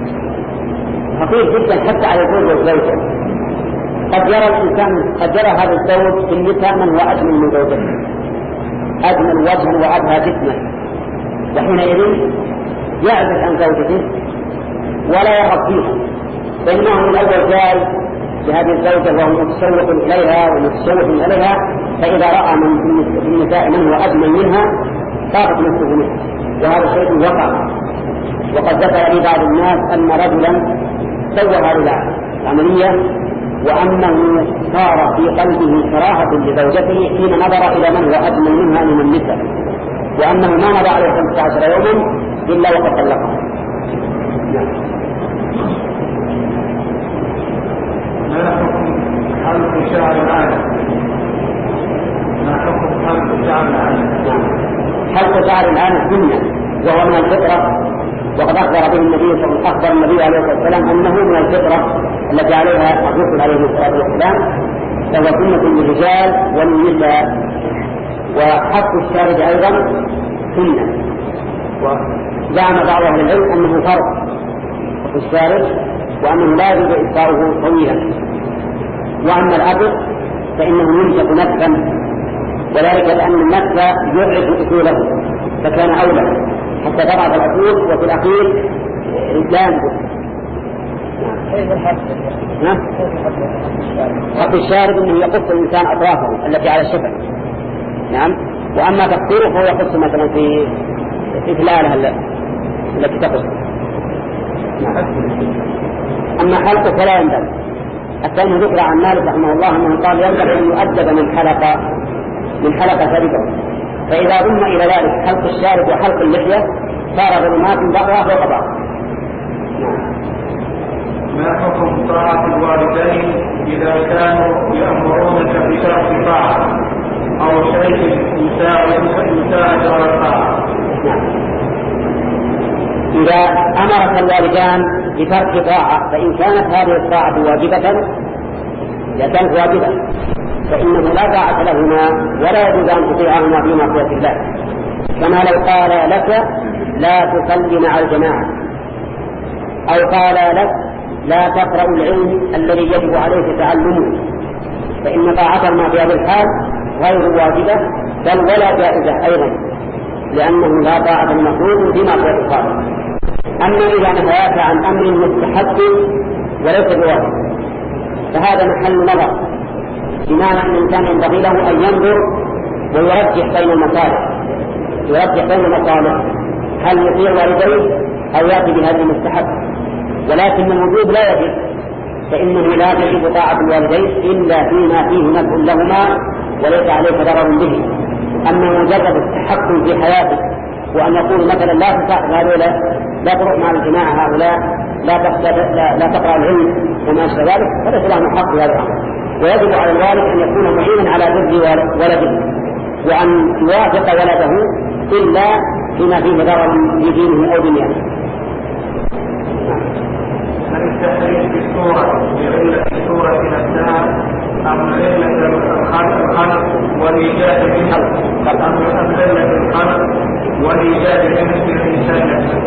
خطير جدا حتى على الزوج والزوجة. قد يرى الإنسان قد يرى هذا الزوج في النساء من هو أجمل من زوجته، أجمل وجها وأبهى جسما، وحينئذ يعزل عن زوجته ولا يرغب فيها، فإنه من الأول جاي بهذه الزوجة وهو متشوق إليها ومتشوق إليها، فإذا رأى من النساء من هو أجمل منها طابت نفسه منه، وهذا شيء وقع. وقد ذكر لي بعض الناس أن رجلا سوى هذه العملية وأنه صار في قلبه كراهة لزوجته حين نظر إلى من هو أجمل منها من النساء، وأنه ما مضى عليه خمسة عشر يوما إلا وقد طلقها. حلق شعر العالم. ما حكم حلق شعر العالم؟ حلق شعر العالم سنة وهو من الفطرة، وقد أخبر به النبي صلى الله عليه وسلم النبي عليه الصلاة والسلام أنه من الفطرة التي عليها الرسل عليه الصلاة والسلام، فهو سنة للرجال والنساء. وحلق الشارب أيضا سنة، وزعم بعض أهل العلم أنه فرض حلق الشارب وأنه لا يجوز إبقاؤه طويلا. وأما الأبر فإنه ينشق نفسا، وذلك لأن النفس يضعف أصوله فكان أولى حتى تضعف الأصول وفي الأخير لا ينبت. حلق الشارب أنه يقص الإنسان أطرافه التي على الشفة. نعم. وأما تقصيره فهو يقص مثلا في إثلالها التي تقص. نعم. أما حلقه فلا ينبغي. الثاني ذكر عن مالك رحمه الله أنه قال ينبغي أن يؤدب من حلق من حلق ثربه، فإذا ضم إلى ذلك حلق الشارب وحلق اللحية صار ظلمات بعضها فوق بعض. ما حكم طاعة الوالدين إذا كانوا يأمرونك بترك طاعة أو شيء يساعد على الطاعة؟ إذا أمرك الوالدان بترك طاعة فإن كانت هذه الطاعة واجبة إذا كانت واجبة فإنه لا طاعة لهما ولا يجوز أن تطيعهما في معصية الله، كما لو قال لك لا تصلي مع الجماعة، أو قال لك لا تقرأ العلم الذي يجب عليك تعلمه، فإن طاعتهما في هذا الحال غير واجبة بل ولا جائزة أيضا، لأنه لا طاعة المفروض في معصية الخالق. أما إذا نهاك عن أمر مستحب وليس بواجب فهذا محل نظر، بمعنى أن الإنسان ينبغي له أن ينظر ويرجح بين المصالح يرجح بين المصالح هل يطيع والديه أو يأتي بهذا المستحب، ولكن الوجوب لا يجب، فإنه لا تجب طاعة الوالدين إلا فيما فيه نفع لهما وليس عليك ضرر به. أما مجرد التحكم في حياتك وأن يقول مثلا لا تصاحب هؤلاء، لا تروح مع الجماعة هؤلاء، لا لا, لا تقرأ العلم وما أشبه ذلك، فليس له حق هذا الأمر. ويجب على الوالد أن يكون معينا على بر ولده وأن يوافق ولده إلا فيما فيه ضرر بدينه أو دنياه. هل التحريم في الصورة لعلة الصورة نفسها أم علة الخلق والإيجاد بالحلق أم علة الخلق والإيجاد بمثل الإنسان نفسه؟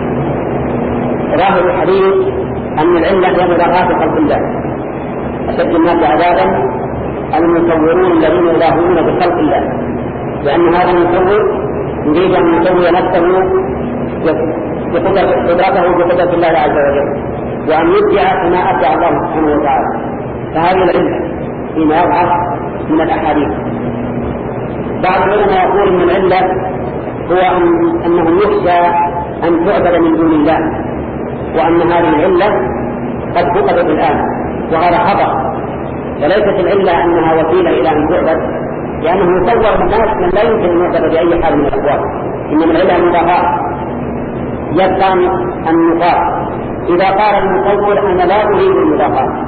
ظاهر الحديث أن العلة هي مضاهاة خلق الله. أشد الناس عذابا المصورون الذين يضاهون بخلق الله، لأن هذا المصور يريد أن يسوي نفسه بقدرته بقدرة الله عز وجل، وأن يدعي ما أدعى الله سبحانه وتعالى. فهذه العلة فيما يضعف من الأحاديث. بعض العلماء يقول أن العلة هو أنه يخشى أن تعبد من دون الله، وأن هذه العلة قد فقدت الآن، وهذا خطأ. فليست العلة أنها وسيلة إلى أن تعبد، لأنه يصور الناس من لا يمكن أن يعبد بأي حال من الأحوال، إنما العلة المضاهاة. يبقى النقاط إذا قال المصور أنا لا أريد المضاهاة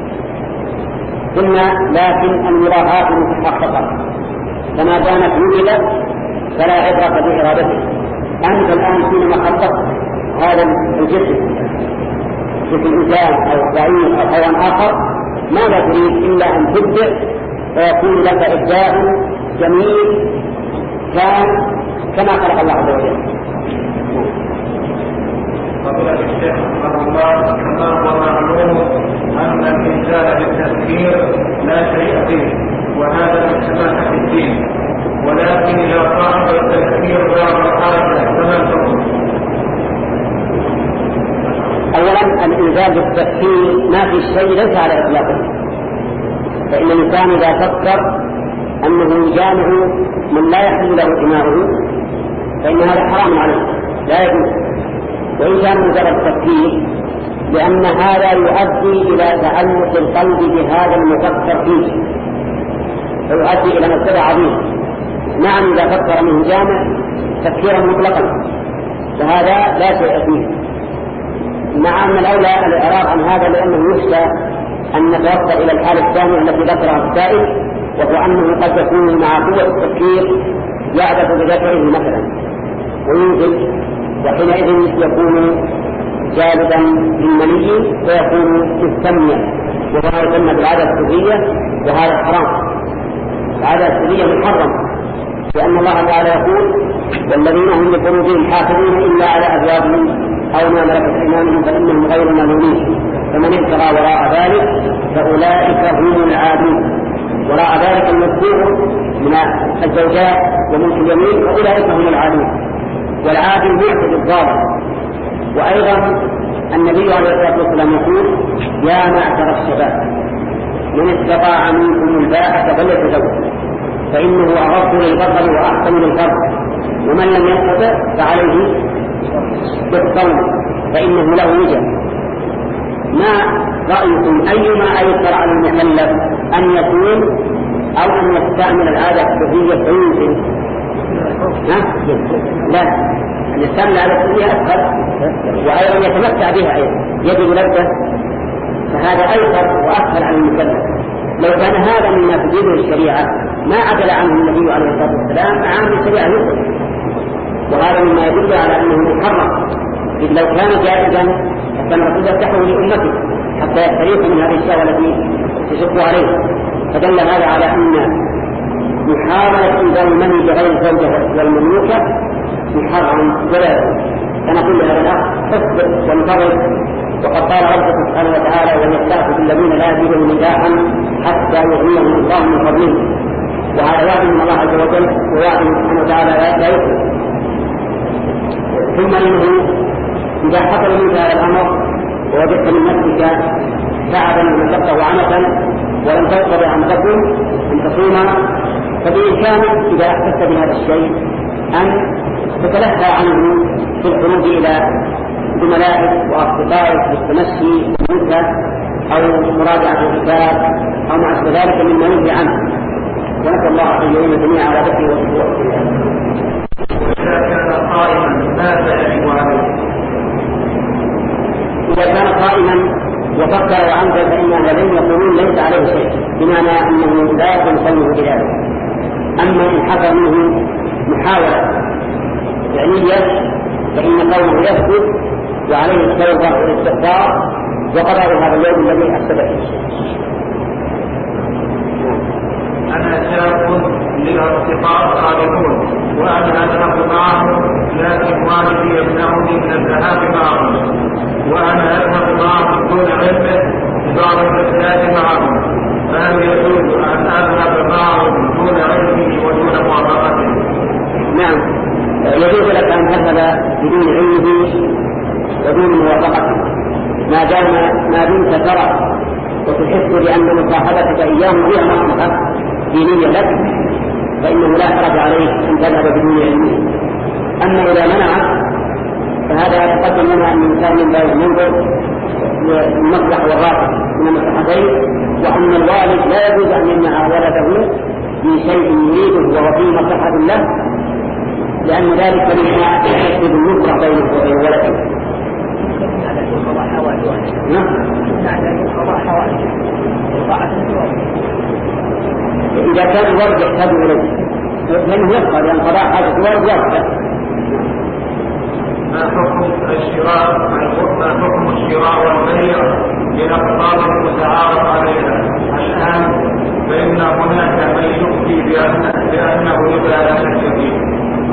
قلنا لكن المضاهاة متحققة فما دامت وجدت فلا عبرة بإرادته. أنت الآن حينما خطط هذا الجسم جسم إنسان أو ضعيف أو حيوان آخر ماذا تريد إلا أن تبدع فيكون لك إبداع جميل كان كما خلق الله عز وجل. فضيلة الشيخ رحمه الله كما هو معلوم أن الإنسان بالتفكير لا شيء فيه، وهذا من سماحة الدين، ولكن إذا صار التفكير بعد الحركة فما تقول؟ أولا الإنزال بالتفكير ما في شيء ليس على إطلاقه، فإن الإنسان إذا فكر أنه يجامع من لا يحل له دماغه فإن هذا حرام عليه لا يجوز، وإن كان مجرد تفكير، لأن هذا يؤدي إلى تعلق القلب بهذا المفكر فيه ويؤدي إلى مفسدة عظيمة. نعم إذا فكر منه جامع تفكيرا مطلقا فهذا لا شيء فيه، مع أن الأولى الإعراض عن هذا لأنه يخشى أن نتوصل إلى الحالة الثانية التي ذكرها السائل، وهو أنه قد يكون مع قوة التفكير يعبث بذكره مثلا وينزل، وحينئذ يكون جالبا للمني ويكون مستميا، وهذا يسمى بالعادة السرية، وهذا حرام. العادة السرية محرم، لأن الله تعالى يقول: والذين هم لفروجهم حافظون إلا على أزواجهم أو ما ملكت أيمانهم فإنهم غير ملومين، فمن ابتغى وراء ذلك فأولئك هم العادون. وراء ذلك المذكور من الزوجات وملك اليمين فأولئك هم العادون، والعادل معتد الظالم. وأيضا النبي عليه الصلاة والسلام يقول: يا معشر الشباب من استطاع منكم الباءة فليتزوج فإنه أغض للبصر وأحسن للفرج، ومن لم يستطع فعليه بالصوم فإنه له وجه. ما رأيكم أيما أيسر على المكلف أن يكون أو أن يستعمل العادة السرية فيمكن؟ لا، أن يستعمل العادة السرية أسهل، وأيضا يتمتع بها أيضا يجب لذة، فهذا أيسر وأسهل على المكلف. لو كان هذا مما تجيبه الشريعة ما عدل عنه النبي عليه الصلاة والسلام مع أن الشريعة يخرج، وهذا مما يدل على أنه محرم. إذ لو كان جائزا كان الرسول يفتحه لأمته حتى يستريح من هذه الشهوة التي تشق عليه، فدل هذا على أن محاولة إنزال المني بغير الزوجة والمملوكة محرم ولا. فنقول لهذا الأخ: اصبر وانتظر، وقد قال ربك سبحانه وتعالى: وليستعفف الذين لا يجدون نكاحا حتى يغنيهم الله من فضله. وهذا وعد من الله عز وجل، ووعد سبحانه وتعالى لا يكفر. ثم انه اذا حصل منك هذا الامر ووجدت من نفسك تعبا ومشقه وعنفا ولم تقدر ان تكن ان تصوم، فبامكانك اذا احسست بهذا الشيء ان تتلهى عنه في الخروج الى زملائك واصدقائك بالتمشي والنزهه او مراجعه الكتاب او ما اشبه ذلك مما ينهي عنه. ونسال الله ان يعين الجميع على ذكره وشكره. وإذا كان قائما ماذا يجب عليه؟ إذا كان قائما وفكر وعنده فإن الذين يقولون ليس عليه شيء، بمعنى أنه لا ينصنه بذلك. أما إن حصل منه محاولة فعلية فإن قوله يسكت وعليه التوبة والاستغفار وقضاء هذا اليوم الذي أفسد فيه. أنا شاب للأصدقاء صادقون وأنا أذهب معهم، لكن والدي يمنعني من الذهاب معهم، وأنا أذهب معهم دون علمه بعض الرحلات معهم، فهل يجوز أن أذهب معهم دون علمه ودون موافقته؟ نعم، يجوز لك أن تذهب بدون علمه ودون موافقته ما دام ما دمت ترى وتحس بأن مصاحبتك إياه فيها مصلحة دينية لك فإنه لا حرج عليك أن تذهب بدون علمه. أما إذا منعك فهذا يتقدم لنا أن الإنسان من باب المنظر للمصلحة والراحة من المصلحتين، وأن الوالد لا يجوز أن يمنع ولده بشيء يريده وهو فيه مصلحة له، لأن ذلك مما يحدد النصرة بينه وبين ولده. إذا كان الولد يحتاج إليه فإنه يبقى، لأن قضاء حاجة الولد واجب. ما حكم الشراء ما حكم الشراء والبيع للأقساط المتعارف عليها الآن؟ فإن هناك من يفتي بأنه ربا لا شك فيه.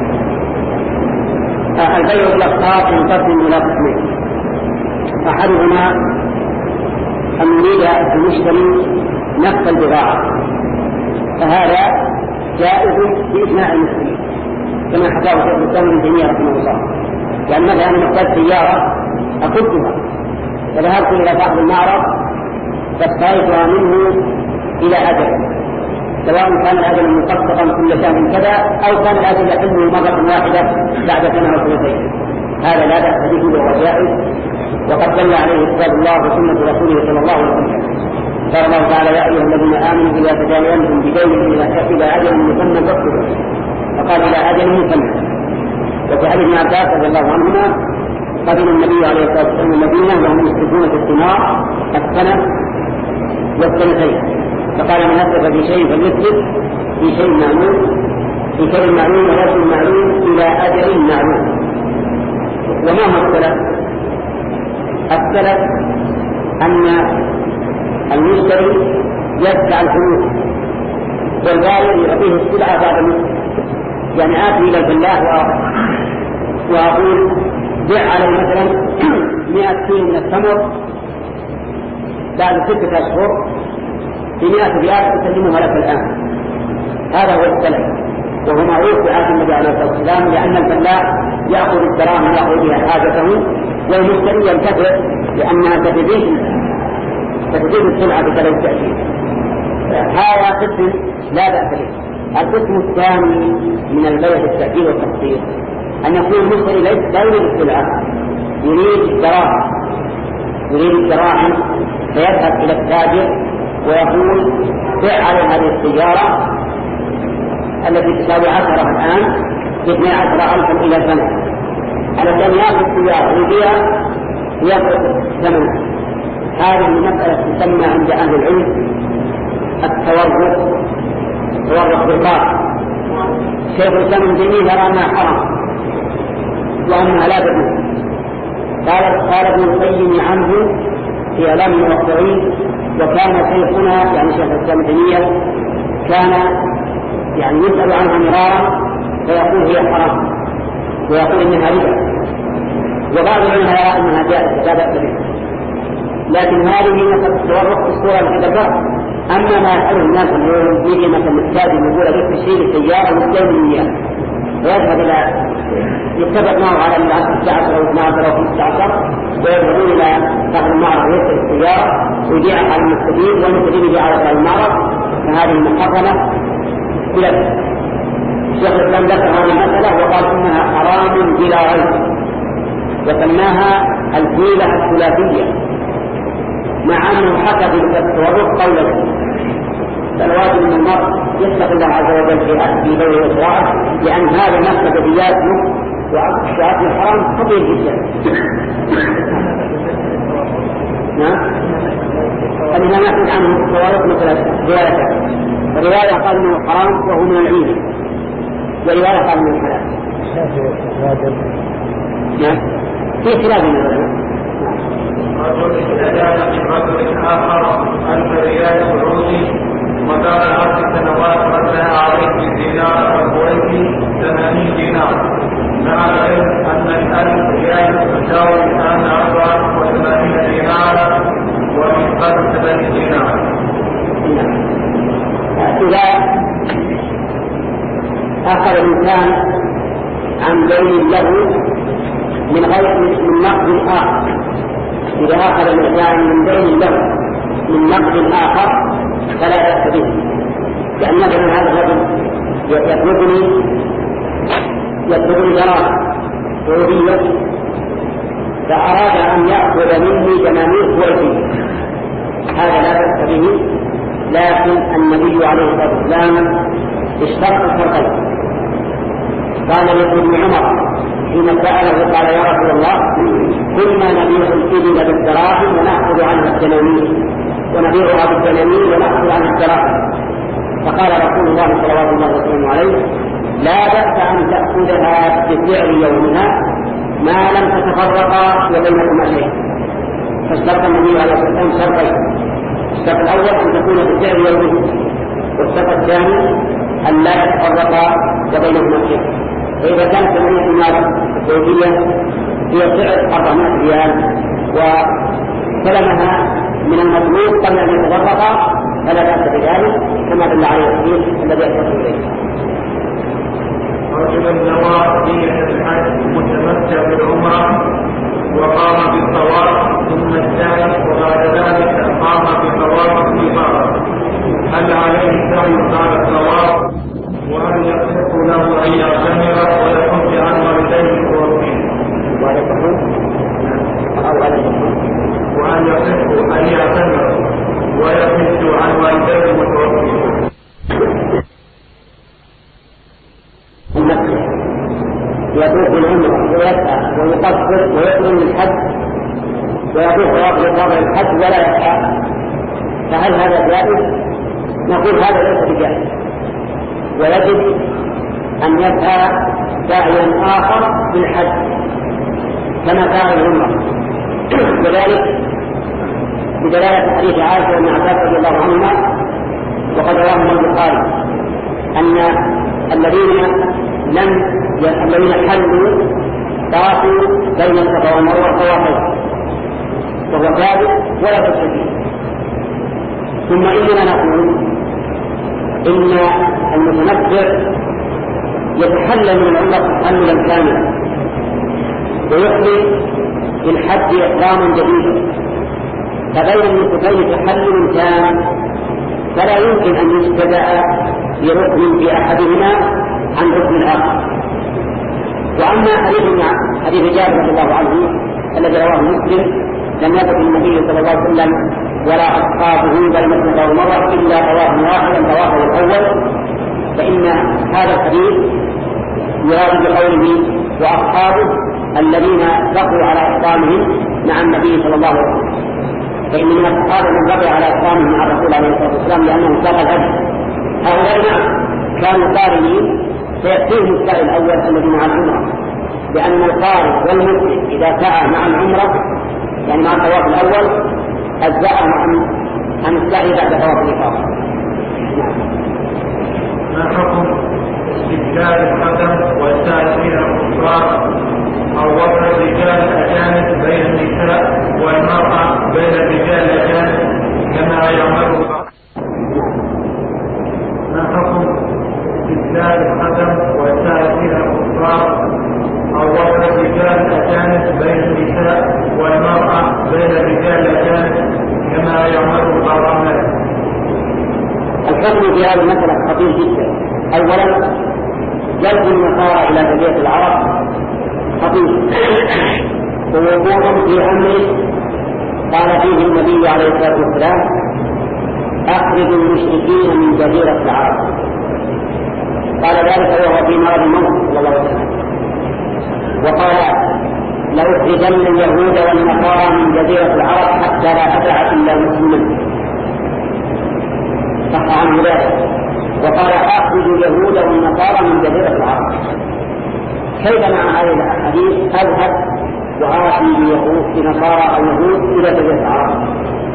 البيع بالأقساط ينقسم إلى قسمين: أحدهما أن يريد المشتري نفس البضاعة، فهذا جائز بإجماع المسلمين كما حكاه شيخ الإسلام ابن تيمية رحمه الله. لأن مثلا أنا محتاج سيارة أخذها فذهبت إلى صاحب المعرض فاشتريتها منه إلى أجل، سواء كان الأجل مخصصا كل شهر كذا أو كان الأجل يحله مرة واحدة بعد سنة أو سنتين، هذا لا بأس به وهو جائز، وقد دل عليه كتاب الله وسنة رسوله صلى الله عليه وسلم. قال الله تعالى: يا أيها الذين آمنوا إذا تداينتم بدين إلى أجل مسمى فاكتبوه، فقال إلى أجل مسمى. وفي حديث ابن عباس رضي الله عنهما قدم النبي عليه الصلاة والسلام المدينة وهم يشركون في الثمار السنة والسنتين، فقال من أسرف في شيء فليسرف في شيء معلوم في شيء معلوم ولكن معلوم إلى أجل معلوم. وما هو السلف؟ السلف أن المشتري يدفع الفلوس والبائع يعطيه السلعة بعد المشتري، يعني آتي إلى الفلاح وأقول بيع عليه مثلا مئة كيلو من التمر بعد ستة أشهر بمئة ريال تسلمها لك الآن. هذا هو السلف، وهو معروف في عهد النبي عليه الصلاة والسلام، لأن الفلاح يأخذ الدراهم يأخذ بها حاجته والمشتري ينتفع لأنها تزيد تزيد السلعة بسبب التأثير. هذا قسم لا بأس به. القسم الثاني من البيع بالتأثير والتقسيط أن يكون المشتري لا يريد السلعة، يريد الدراهم يريد الدراهم فيذهب إلى التاجر ويقول بيع على هذه السيارة التي تساوي عشرة الآن باثني عشر ألفا إلى سنة، على أن يأخذ السيارة ويبيع ويأخذ ثمنها. هذه المسألة تسمى عند أهل العلم التورق، تورق بالقاع. شيخ الإسلام ابن تيمية يرى أنها حرام وأنها لا تجوز. قال قال ابن القيم عنه في إعلام الموقعين، وكان شيخنا يعني شيخ الإسلام ابن تيمية كان يعني يسأل عنها مرارا فيقول هي حرام ويقول إنها ربا، وبعض منها يرى أنها جائزة لا بأس بها. لكن هذه مثل التورق في الصورة التي ذكرت. أما ما يفعله الناس اليوم يجي مثلا التاجر يقول لك تشتري السيارة وتستلم إياه ويذهب إلى يتفق معه على الساعة أو اثني عشر أو خمسة عشر ويذهبون إلى صاحب المعرض ويشتري السيارة ويبيعها على المستفيد والمستفيد يبيع على صاحب المعرض، فهذه محرمة بلا. الشيخ الإسلام ذكر هذه المسألة وقال إنها حرام بلا ريب، وسماها الحيلة الثلاثية، مع أنه حكى في التورق قولا. فالواجب من المرء يتقي الله عز وجل في أكل بيعه وشراءه، لأن هذا المكسب الذي يأكله وأكل الحرام خطير جدا. نعم. فلما نحن عنه التورق مثل رواية الرواية قال إنه حرام وهو من العيد، ورواية قال إنه الحلال. نعم. في خلاف من العلماء. رجل استدان من رجل آخر ألف ريال سعودي مدار عشر سنوات ردها عليه بدينار الكويتي ثمانين دينار، مع العلم أن الألف ريال تساوي الآن أربعة وثمانين دينار ومثقال ثمانين دينار. إذا أخذ الإنسان عن دين له من غير من نقد آخر، إذا أخذ الإنسان من دين له من نقد آخر فلا بأس به، لأن مثلا هذا الرجل يطلبني يطلبني دراهم سعودية فأراد أن يأخذ مني دنانير كويتية، هذا لا بأس به. لكن النبي عليه الصلاة والسلام اشترط شرطين. قال لابن عمر حين سأله قال يا رسول الله كنا نبيع الإبل بالدراهم ونأخذ عنها الدنانير ونبيعها بالدنانير ونأخذ عنها الدراهم، فقال رسول الله صلى الله عليه وسلم عليه لا بأس أن تأخذها بسعر يومها ما لم تتفرقا وبينكما شيء. فاشترط النبي عليه الصلاة والسلام شرطين: الشرط الأول أن تكون بسعر يومه، والشرط الثاني أن لا يتفرقا وبينهما شيء. فإذا كانت ثمانية دينار السعودية هي سعر أربعمائة ريال وسلمها من المطلوب قبل أن يتفرقا فلا بأس بذلك، كما دل عليه الحديث الذي أشرت إليه. رجل نوى نية الحج متمتع بالعمرة وقام بالطواف ثم الثاني وبعد ذلك قام بطواف الإفاضة، هل عليه السعي بعد الطواف؟ وهل يصح له أن يعتمر ويحج عن والديه المتوفين؟ وهل يصح أن يعتمر ويحج عن والديه المتوفين؟ يطوف بالعمرة ويسعى ويقصر ويقرن الحج ويطوف طواف لقضاء الحج ولا يسعى فهل هذا جائز؟ نقول هذا ليس بجائز، ويجب أن يسعى سعيا آخر في الحج كما سعى العمرة، وذلك بدلالة حديث عائشة وابن عباس رضي الله عنهما وقد رواه البخاري أن الذين لم الذين حلوا طافوا بين الصفا والمروة طوافين، وهو ثابت ولا شك فيه. ثم إننا نقول إن المتمتع يتحلل من العمرة تحللا كاملا ويحرم في الحج إحراما جديدا، فبين النسكين تحلل كامل فلا يمكن أن يجتزأ بركن في أحدهما عن ركن الآخر. وأما حديث حديث جابر رضي الله عنه الذي رواه مسلم لم يذكر النبي صلى الله عليه وسلم ولا أصحابه بين الصفا والمروة إلا طواف واحدا طوافه الأول، فإن هذا الحديث يراد بقوله وأصحابه الذين بقوا على إحرامهم مع النبي صلى الله عليه وسلم، فإن من الصحابة من بقي على إحرامهم مع الرسول عليه الصلاة والسلام لأنه ساق الهدي. هؤلاء كانوا قارنين فيكفيهم السعي الأول الذي مع العمرة، لأن القارن والمسلم إذا سعى مع العمرة يعني مع الطواف الأول أجزأهم عن عن السعي بعد طواف الإفاضة. ما حكم استبدال القدم والسعي بين الكفار أو وضع الرجال الأجانب بين النساء والمرأة بين الرجال الأجانب كما يعمل؟ ما حكم استبدال القدم والسعي بين الكفار أو وضع الرجال الأجانب بين النساء والمرأة بين الرجال الأجانب كما يعمل بعض الناس؟ الحكم في هذه المسألة خطير جدا. أولا جلب النصارى إلى جزيرة العرب خطير، ووقوعهم في أمر قال فيه النبي عليه الصلاة والسلام أخرجوا المشركين من جزيرة العرب، قال ذلك وهو في مرض الموت صلى الله عليه وسلم، وقال لأخرجن اليهود والنصارى من جزيرة العرب حتى لا أدع إلا مسلما، صح عنه ذلك، وقال أخرجوا اليهود والنصارى من جزيرة العرب. كيف مع هذه الأحاديث أذهب وآتي بيهود بنصارى أو يهود إلى جزيرة العرب؟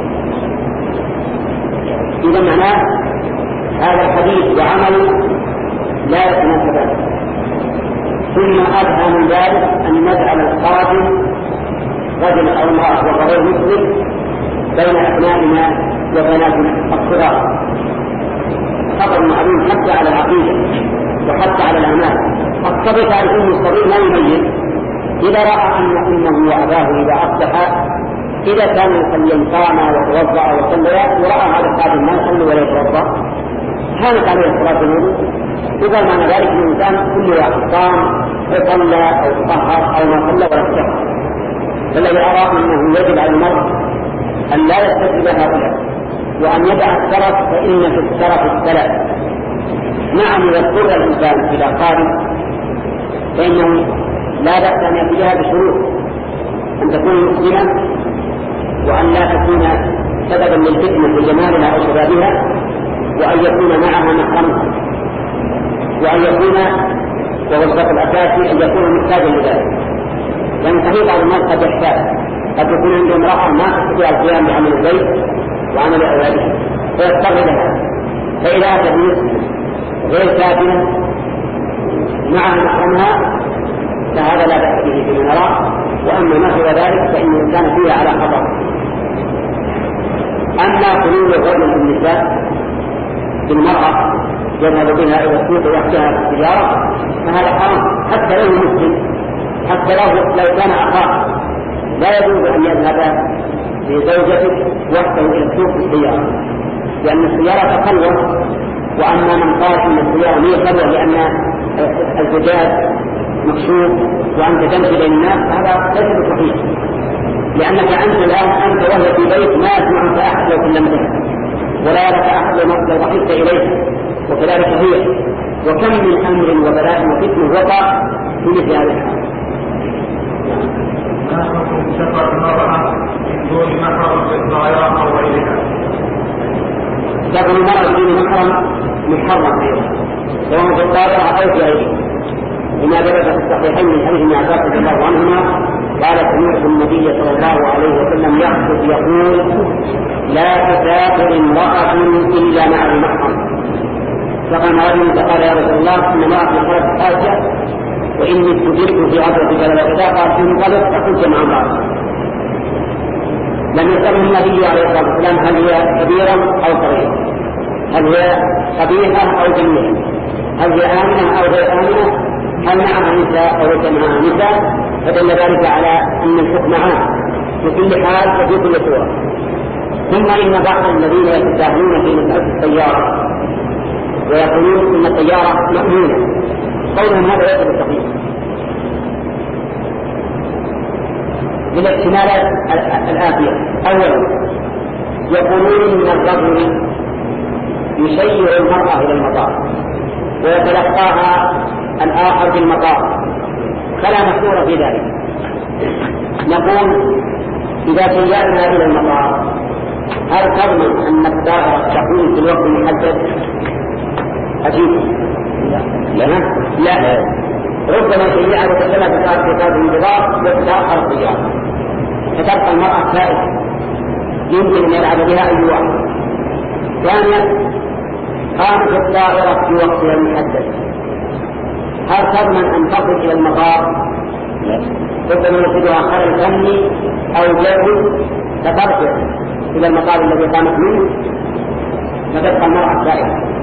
إذا معناه هذا الحديث وعمل لا يتناسبان. ثم أدهى من ذلك أن نجعل القادم رجل أو امرأة وغير مسلم بين أبنائنا وبناتنا الصغار، خطر معلوم حتى على العقيدة وحتى على الأعمال. الصبي تعرفون الصبي لا يميز، إذا رأى أن أمه وأباه إذا أصبح إذا كان يصلي قام وتوضأ وصلى ورأى هذا القادم ما يصلي ولا يتوضأ كانت عليه الصلاة والسلام، إذا معنى ذلك الإنسان كل واحد قام وصلى أو تطهر أو ما صلى ولا استغفر. فالذي أرى أنه يجب على المرء أن لا يستجيب هؤلاء وأن يدع السرف، فإن في السرف السلف. نعم يذكر الإنسان إذا قال فإنه لا بأس أن يأتيها بشروط، أن تكون مسلمة وأن لا تكون سببا للفتنة بجمالها أو شبابها، وأن يكون معها محرمها، وأن يكون وهو الشرط الأساسي أن يكون محتاجا لذلك. لأن صحيح بعض الناس قد يحتاج، قد يكون عنده امرأة ما تستطيع القيام بعمل البيت وعمل أولادها فيضطر لها، فإذا أتى بمسلم غير ساكنة معها محرمها فهذا لا بأس به فيما نرى. وأما ما هو ذلك فإن الإنسان فيه على خطر. أما خلو الرجل النساء بالمرأة يذهب بها إلى السوق ويحكيها في التجارة فهذا حرام حتى لو مسلم، حتى لو لو كان أخاه لا يجوز أن يذهب بزوجته وحده إلى السوق بالسيارة، لأن السيارة خلوة. وأما من قال أن السيارة هي خلوة لأن الزجاج مكشوف وأنت تمشي بين الناس هذا ليس بصحيح، لأنك أنت الآن أنت وهي في بيت ما يسمعك أحد لو كلمته ولا يراك أحد لو ضحكت إليه، وكذلك هي. وكم من أمر وبلاء وفتنة وقع في مثل هذا الحال. ما حكم سفر المرأة من دون محرم في الطائرة أو غيرها؟ لكن المرأة في محرم محرم أيضا سواء في الطائرة أو في غيره، لما ثبت في الصحيحين من حديث ابن عباس رضي الله عنهما قال سمعت النبي صلى الله عليه وسلم يخطب يقول لا تسافر امرأة إلا مع المحرم. فقام رجل فقال يا رسول الله إن امرأة خرجت حاجة وإني استجبت في عبرة بلد قال تنطلق فقلت مع امرأة. لم يسأله النبي عليه الصلاة والسلام هل هي كبيرة أو صغيرة، هل هي قبيحة أو جميلة، هل هي آمنة أو غير آمنة، هل معها نساء أو ليس معها نساء، فدل ذلك على أن الحكم عام في كل حال وفي كل صورة. ثم إن بعض الذين يتساهلون في مسألة السيارة ويقولون إن السيارة مأمونة، قولهم هذا ليس بالصحيح بالاحتمالات الآتية. أولا يقولون إن الرجل يسير المرأة إلى المطار ويتلقاها الآخر في المطار، فلا محظور في ذلك. نقول إذا سيرنا إلى المطار هل تضمن أن الطائرة تكون في الوقت المحدد؟ أجيب لا لا, لا. ربما سيئة وتسلى في قطار الانتظار وتتأخر السيارة فتبقى المرأة فائدة يمكن أن يلعب بها أي واحد. ثانيا قامت الطائرة في وقتها المحدد، هل تضمن أن تصل إلى المطار؟ ربما يصيبها خلل فني أو جو فترجع إلى المطار الذي قامت منه فتبقى المرأة فائدة.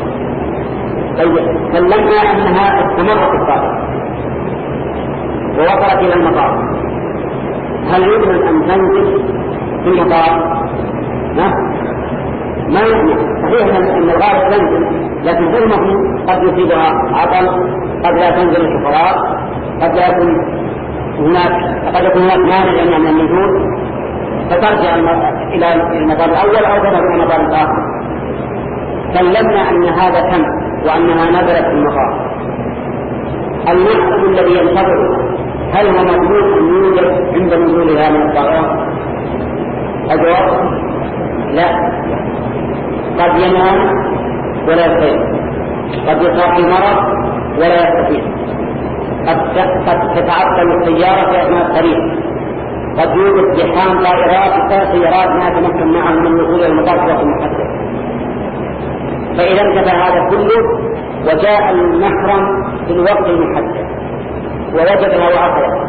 سلمنا أنها استمرت الطائرة ووصلت إلى المطار، هل يمكن أن تنزل في المطار؟ لا ما يمكن. صحيح أن الغالب تنزل، لكن في المطار قد يصيبها عطل، قد لا تنزل السفرات، قد لا يكون هناك قد يكون هناك مانع من النزول فترجع إلى المطار الأول أو تذهب إلى المطار الآخر. سلمنا أن هذا تم وأنها نزلت في المطار. المحكم الذي ينتظر هل هو مطلوب أن يوجد عند نزولها من الطائرة؟ الجواب لا. قد ينام ولا يستيقظ، قد يصاب بمرض ولا يستطيع، قد تتعطل السيارة في أثناء الطريق، قد يوجد زحام طائرات وسيارات ما يتمكن معها من الوصول إلى المطار في وقت محدد. فإذا انتبه هذا كله وجاء المحرم في الوقت المحدد ووجدها وأخذها،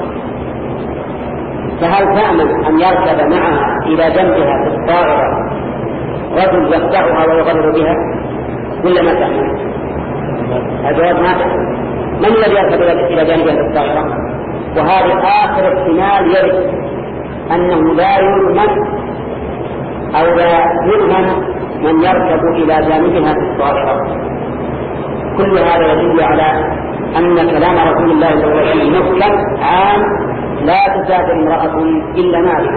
فهل تأمن أن يركب معها إلى جنبها في الطائرة رجل يخدعها ويغرر بها ولا ما تأمن؟ الجواب ما تأمن. من الذي يركب إلى جنبها في الطائرة؟ وهذا آخر احتمال يرد أنه لا يؤمن أو لا يؤمن من يركب إلى جانبها في الطائرة. كل هذا يدل على أن كلام رسول الله صلى الله عليه وسلم محكم عام لا تسافر امرأة إلا نارها.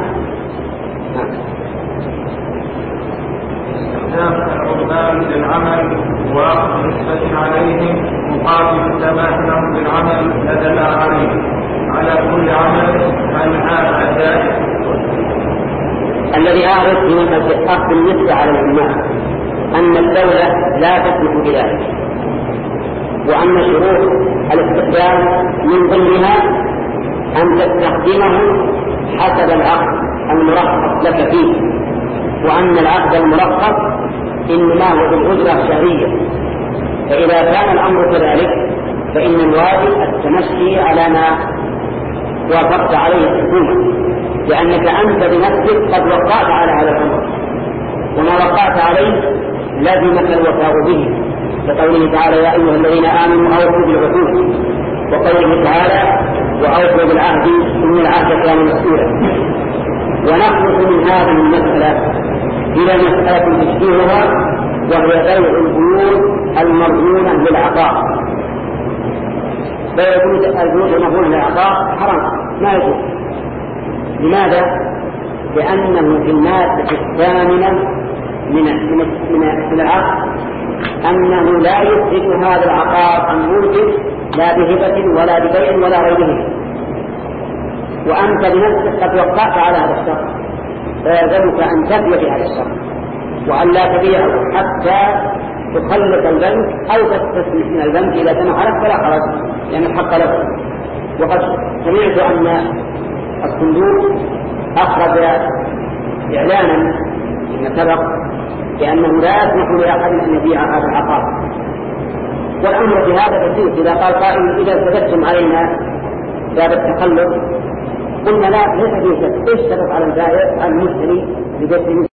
استخدام العمال للعمل وأخذ نسبة عليهم مقابل السماح لهم بالعمل ندل عليه على كل عمل عن هذا جائز. الذي أعرف في مسألة أخذ النسبة على العمال أن الدولة لا تسمح بذلك، وأن شروط الاستخدام من ضمنها أن تستخدمه حسب العقد المرخص لك فيه، وأن العقد المرخص إنما هو بالأجرة الشهرية. فإذا كان الأمر كذلك فإن الواجب التمشي على ما وافقت عليه الحكومة، لأنك أنت بنفسك قد وقعت على هذا الأمر، وما وقعت عليه لازمك الوفاء به، لقوله تعالى يا أيها الذين آمنوا أوفوا بالعقود، وقوله تعالى وأوفوا بالعهد إن العهد كان مسؤولا. ونخلص من هذه المسألة إلى مسألة تشبيهها وهي بيع البيوت المرهونة للعقار. بيع البيوت المرهونة للعقار حرام ما يجوز. لماذا؟ لأنه في المادة الثامنة من من العقد أنه لا يثبت هذا العقار عن ملك لا بهبة ولا ببيع ولا غيره، وأنت بنفسك قد وقعت على هذا الشرط، فيلزمك أن تفي بهذا الشرط. وأن لا تبيعه حتى تخلص البنك أو تستثمر من البنك إذا سمح لك فلا حرج لأن الحق له. وقد سمعت أن الصندوق أخرج إعلانا فيما سبق بأنه لا يسمح لأحد أن يبيع هذا العقار. والأمر في هذا بسيط، إذا قال قائل إذا ثبتتم علينا باب التخلص قلنا لا، ليس فيه شك، اشترط على البائع المشتري بجسم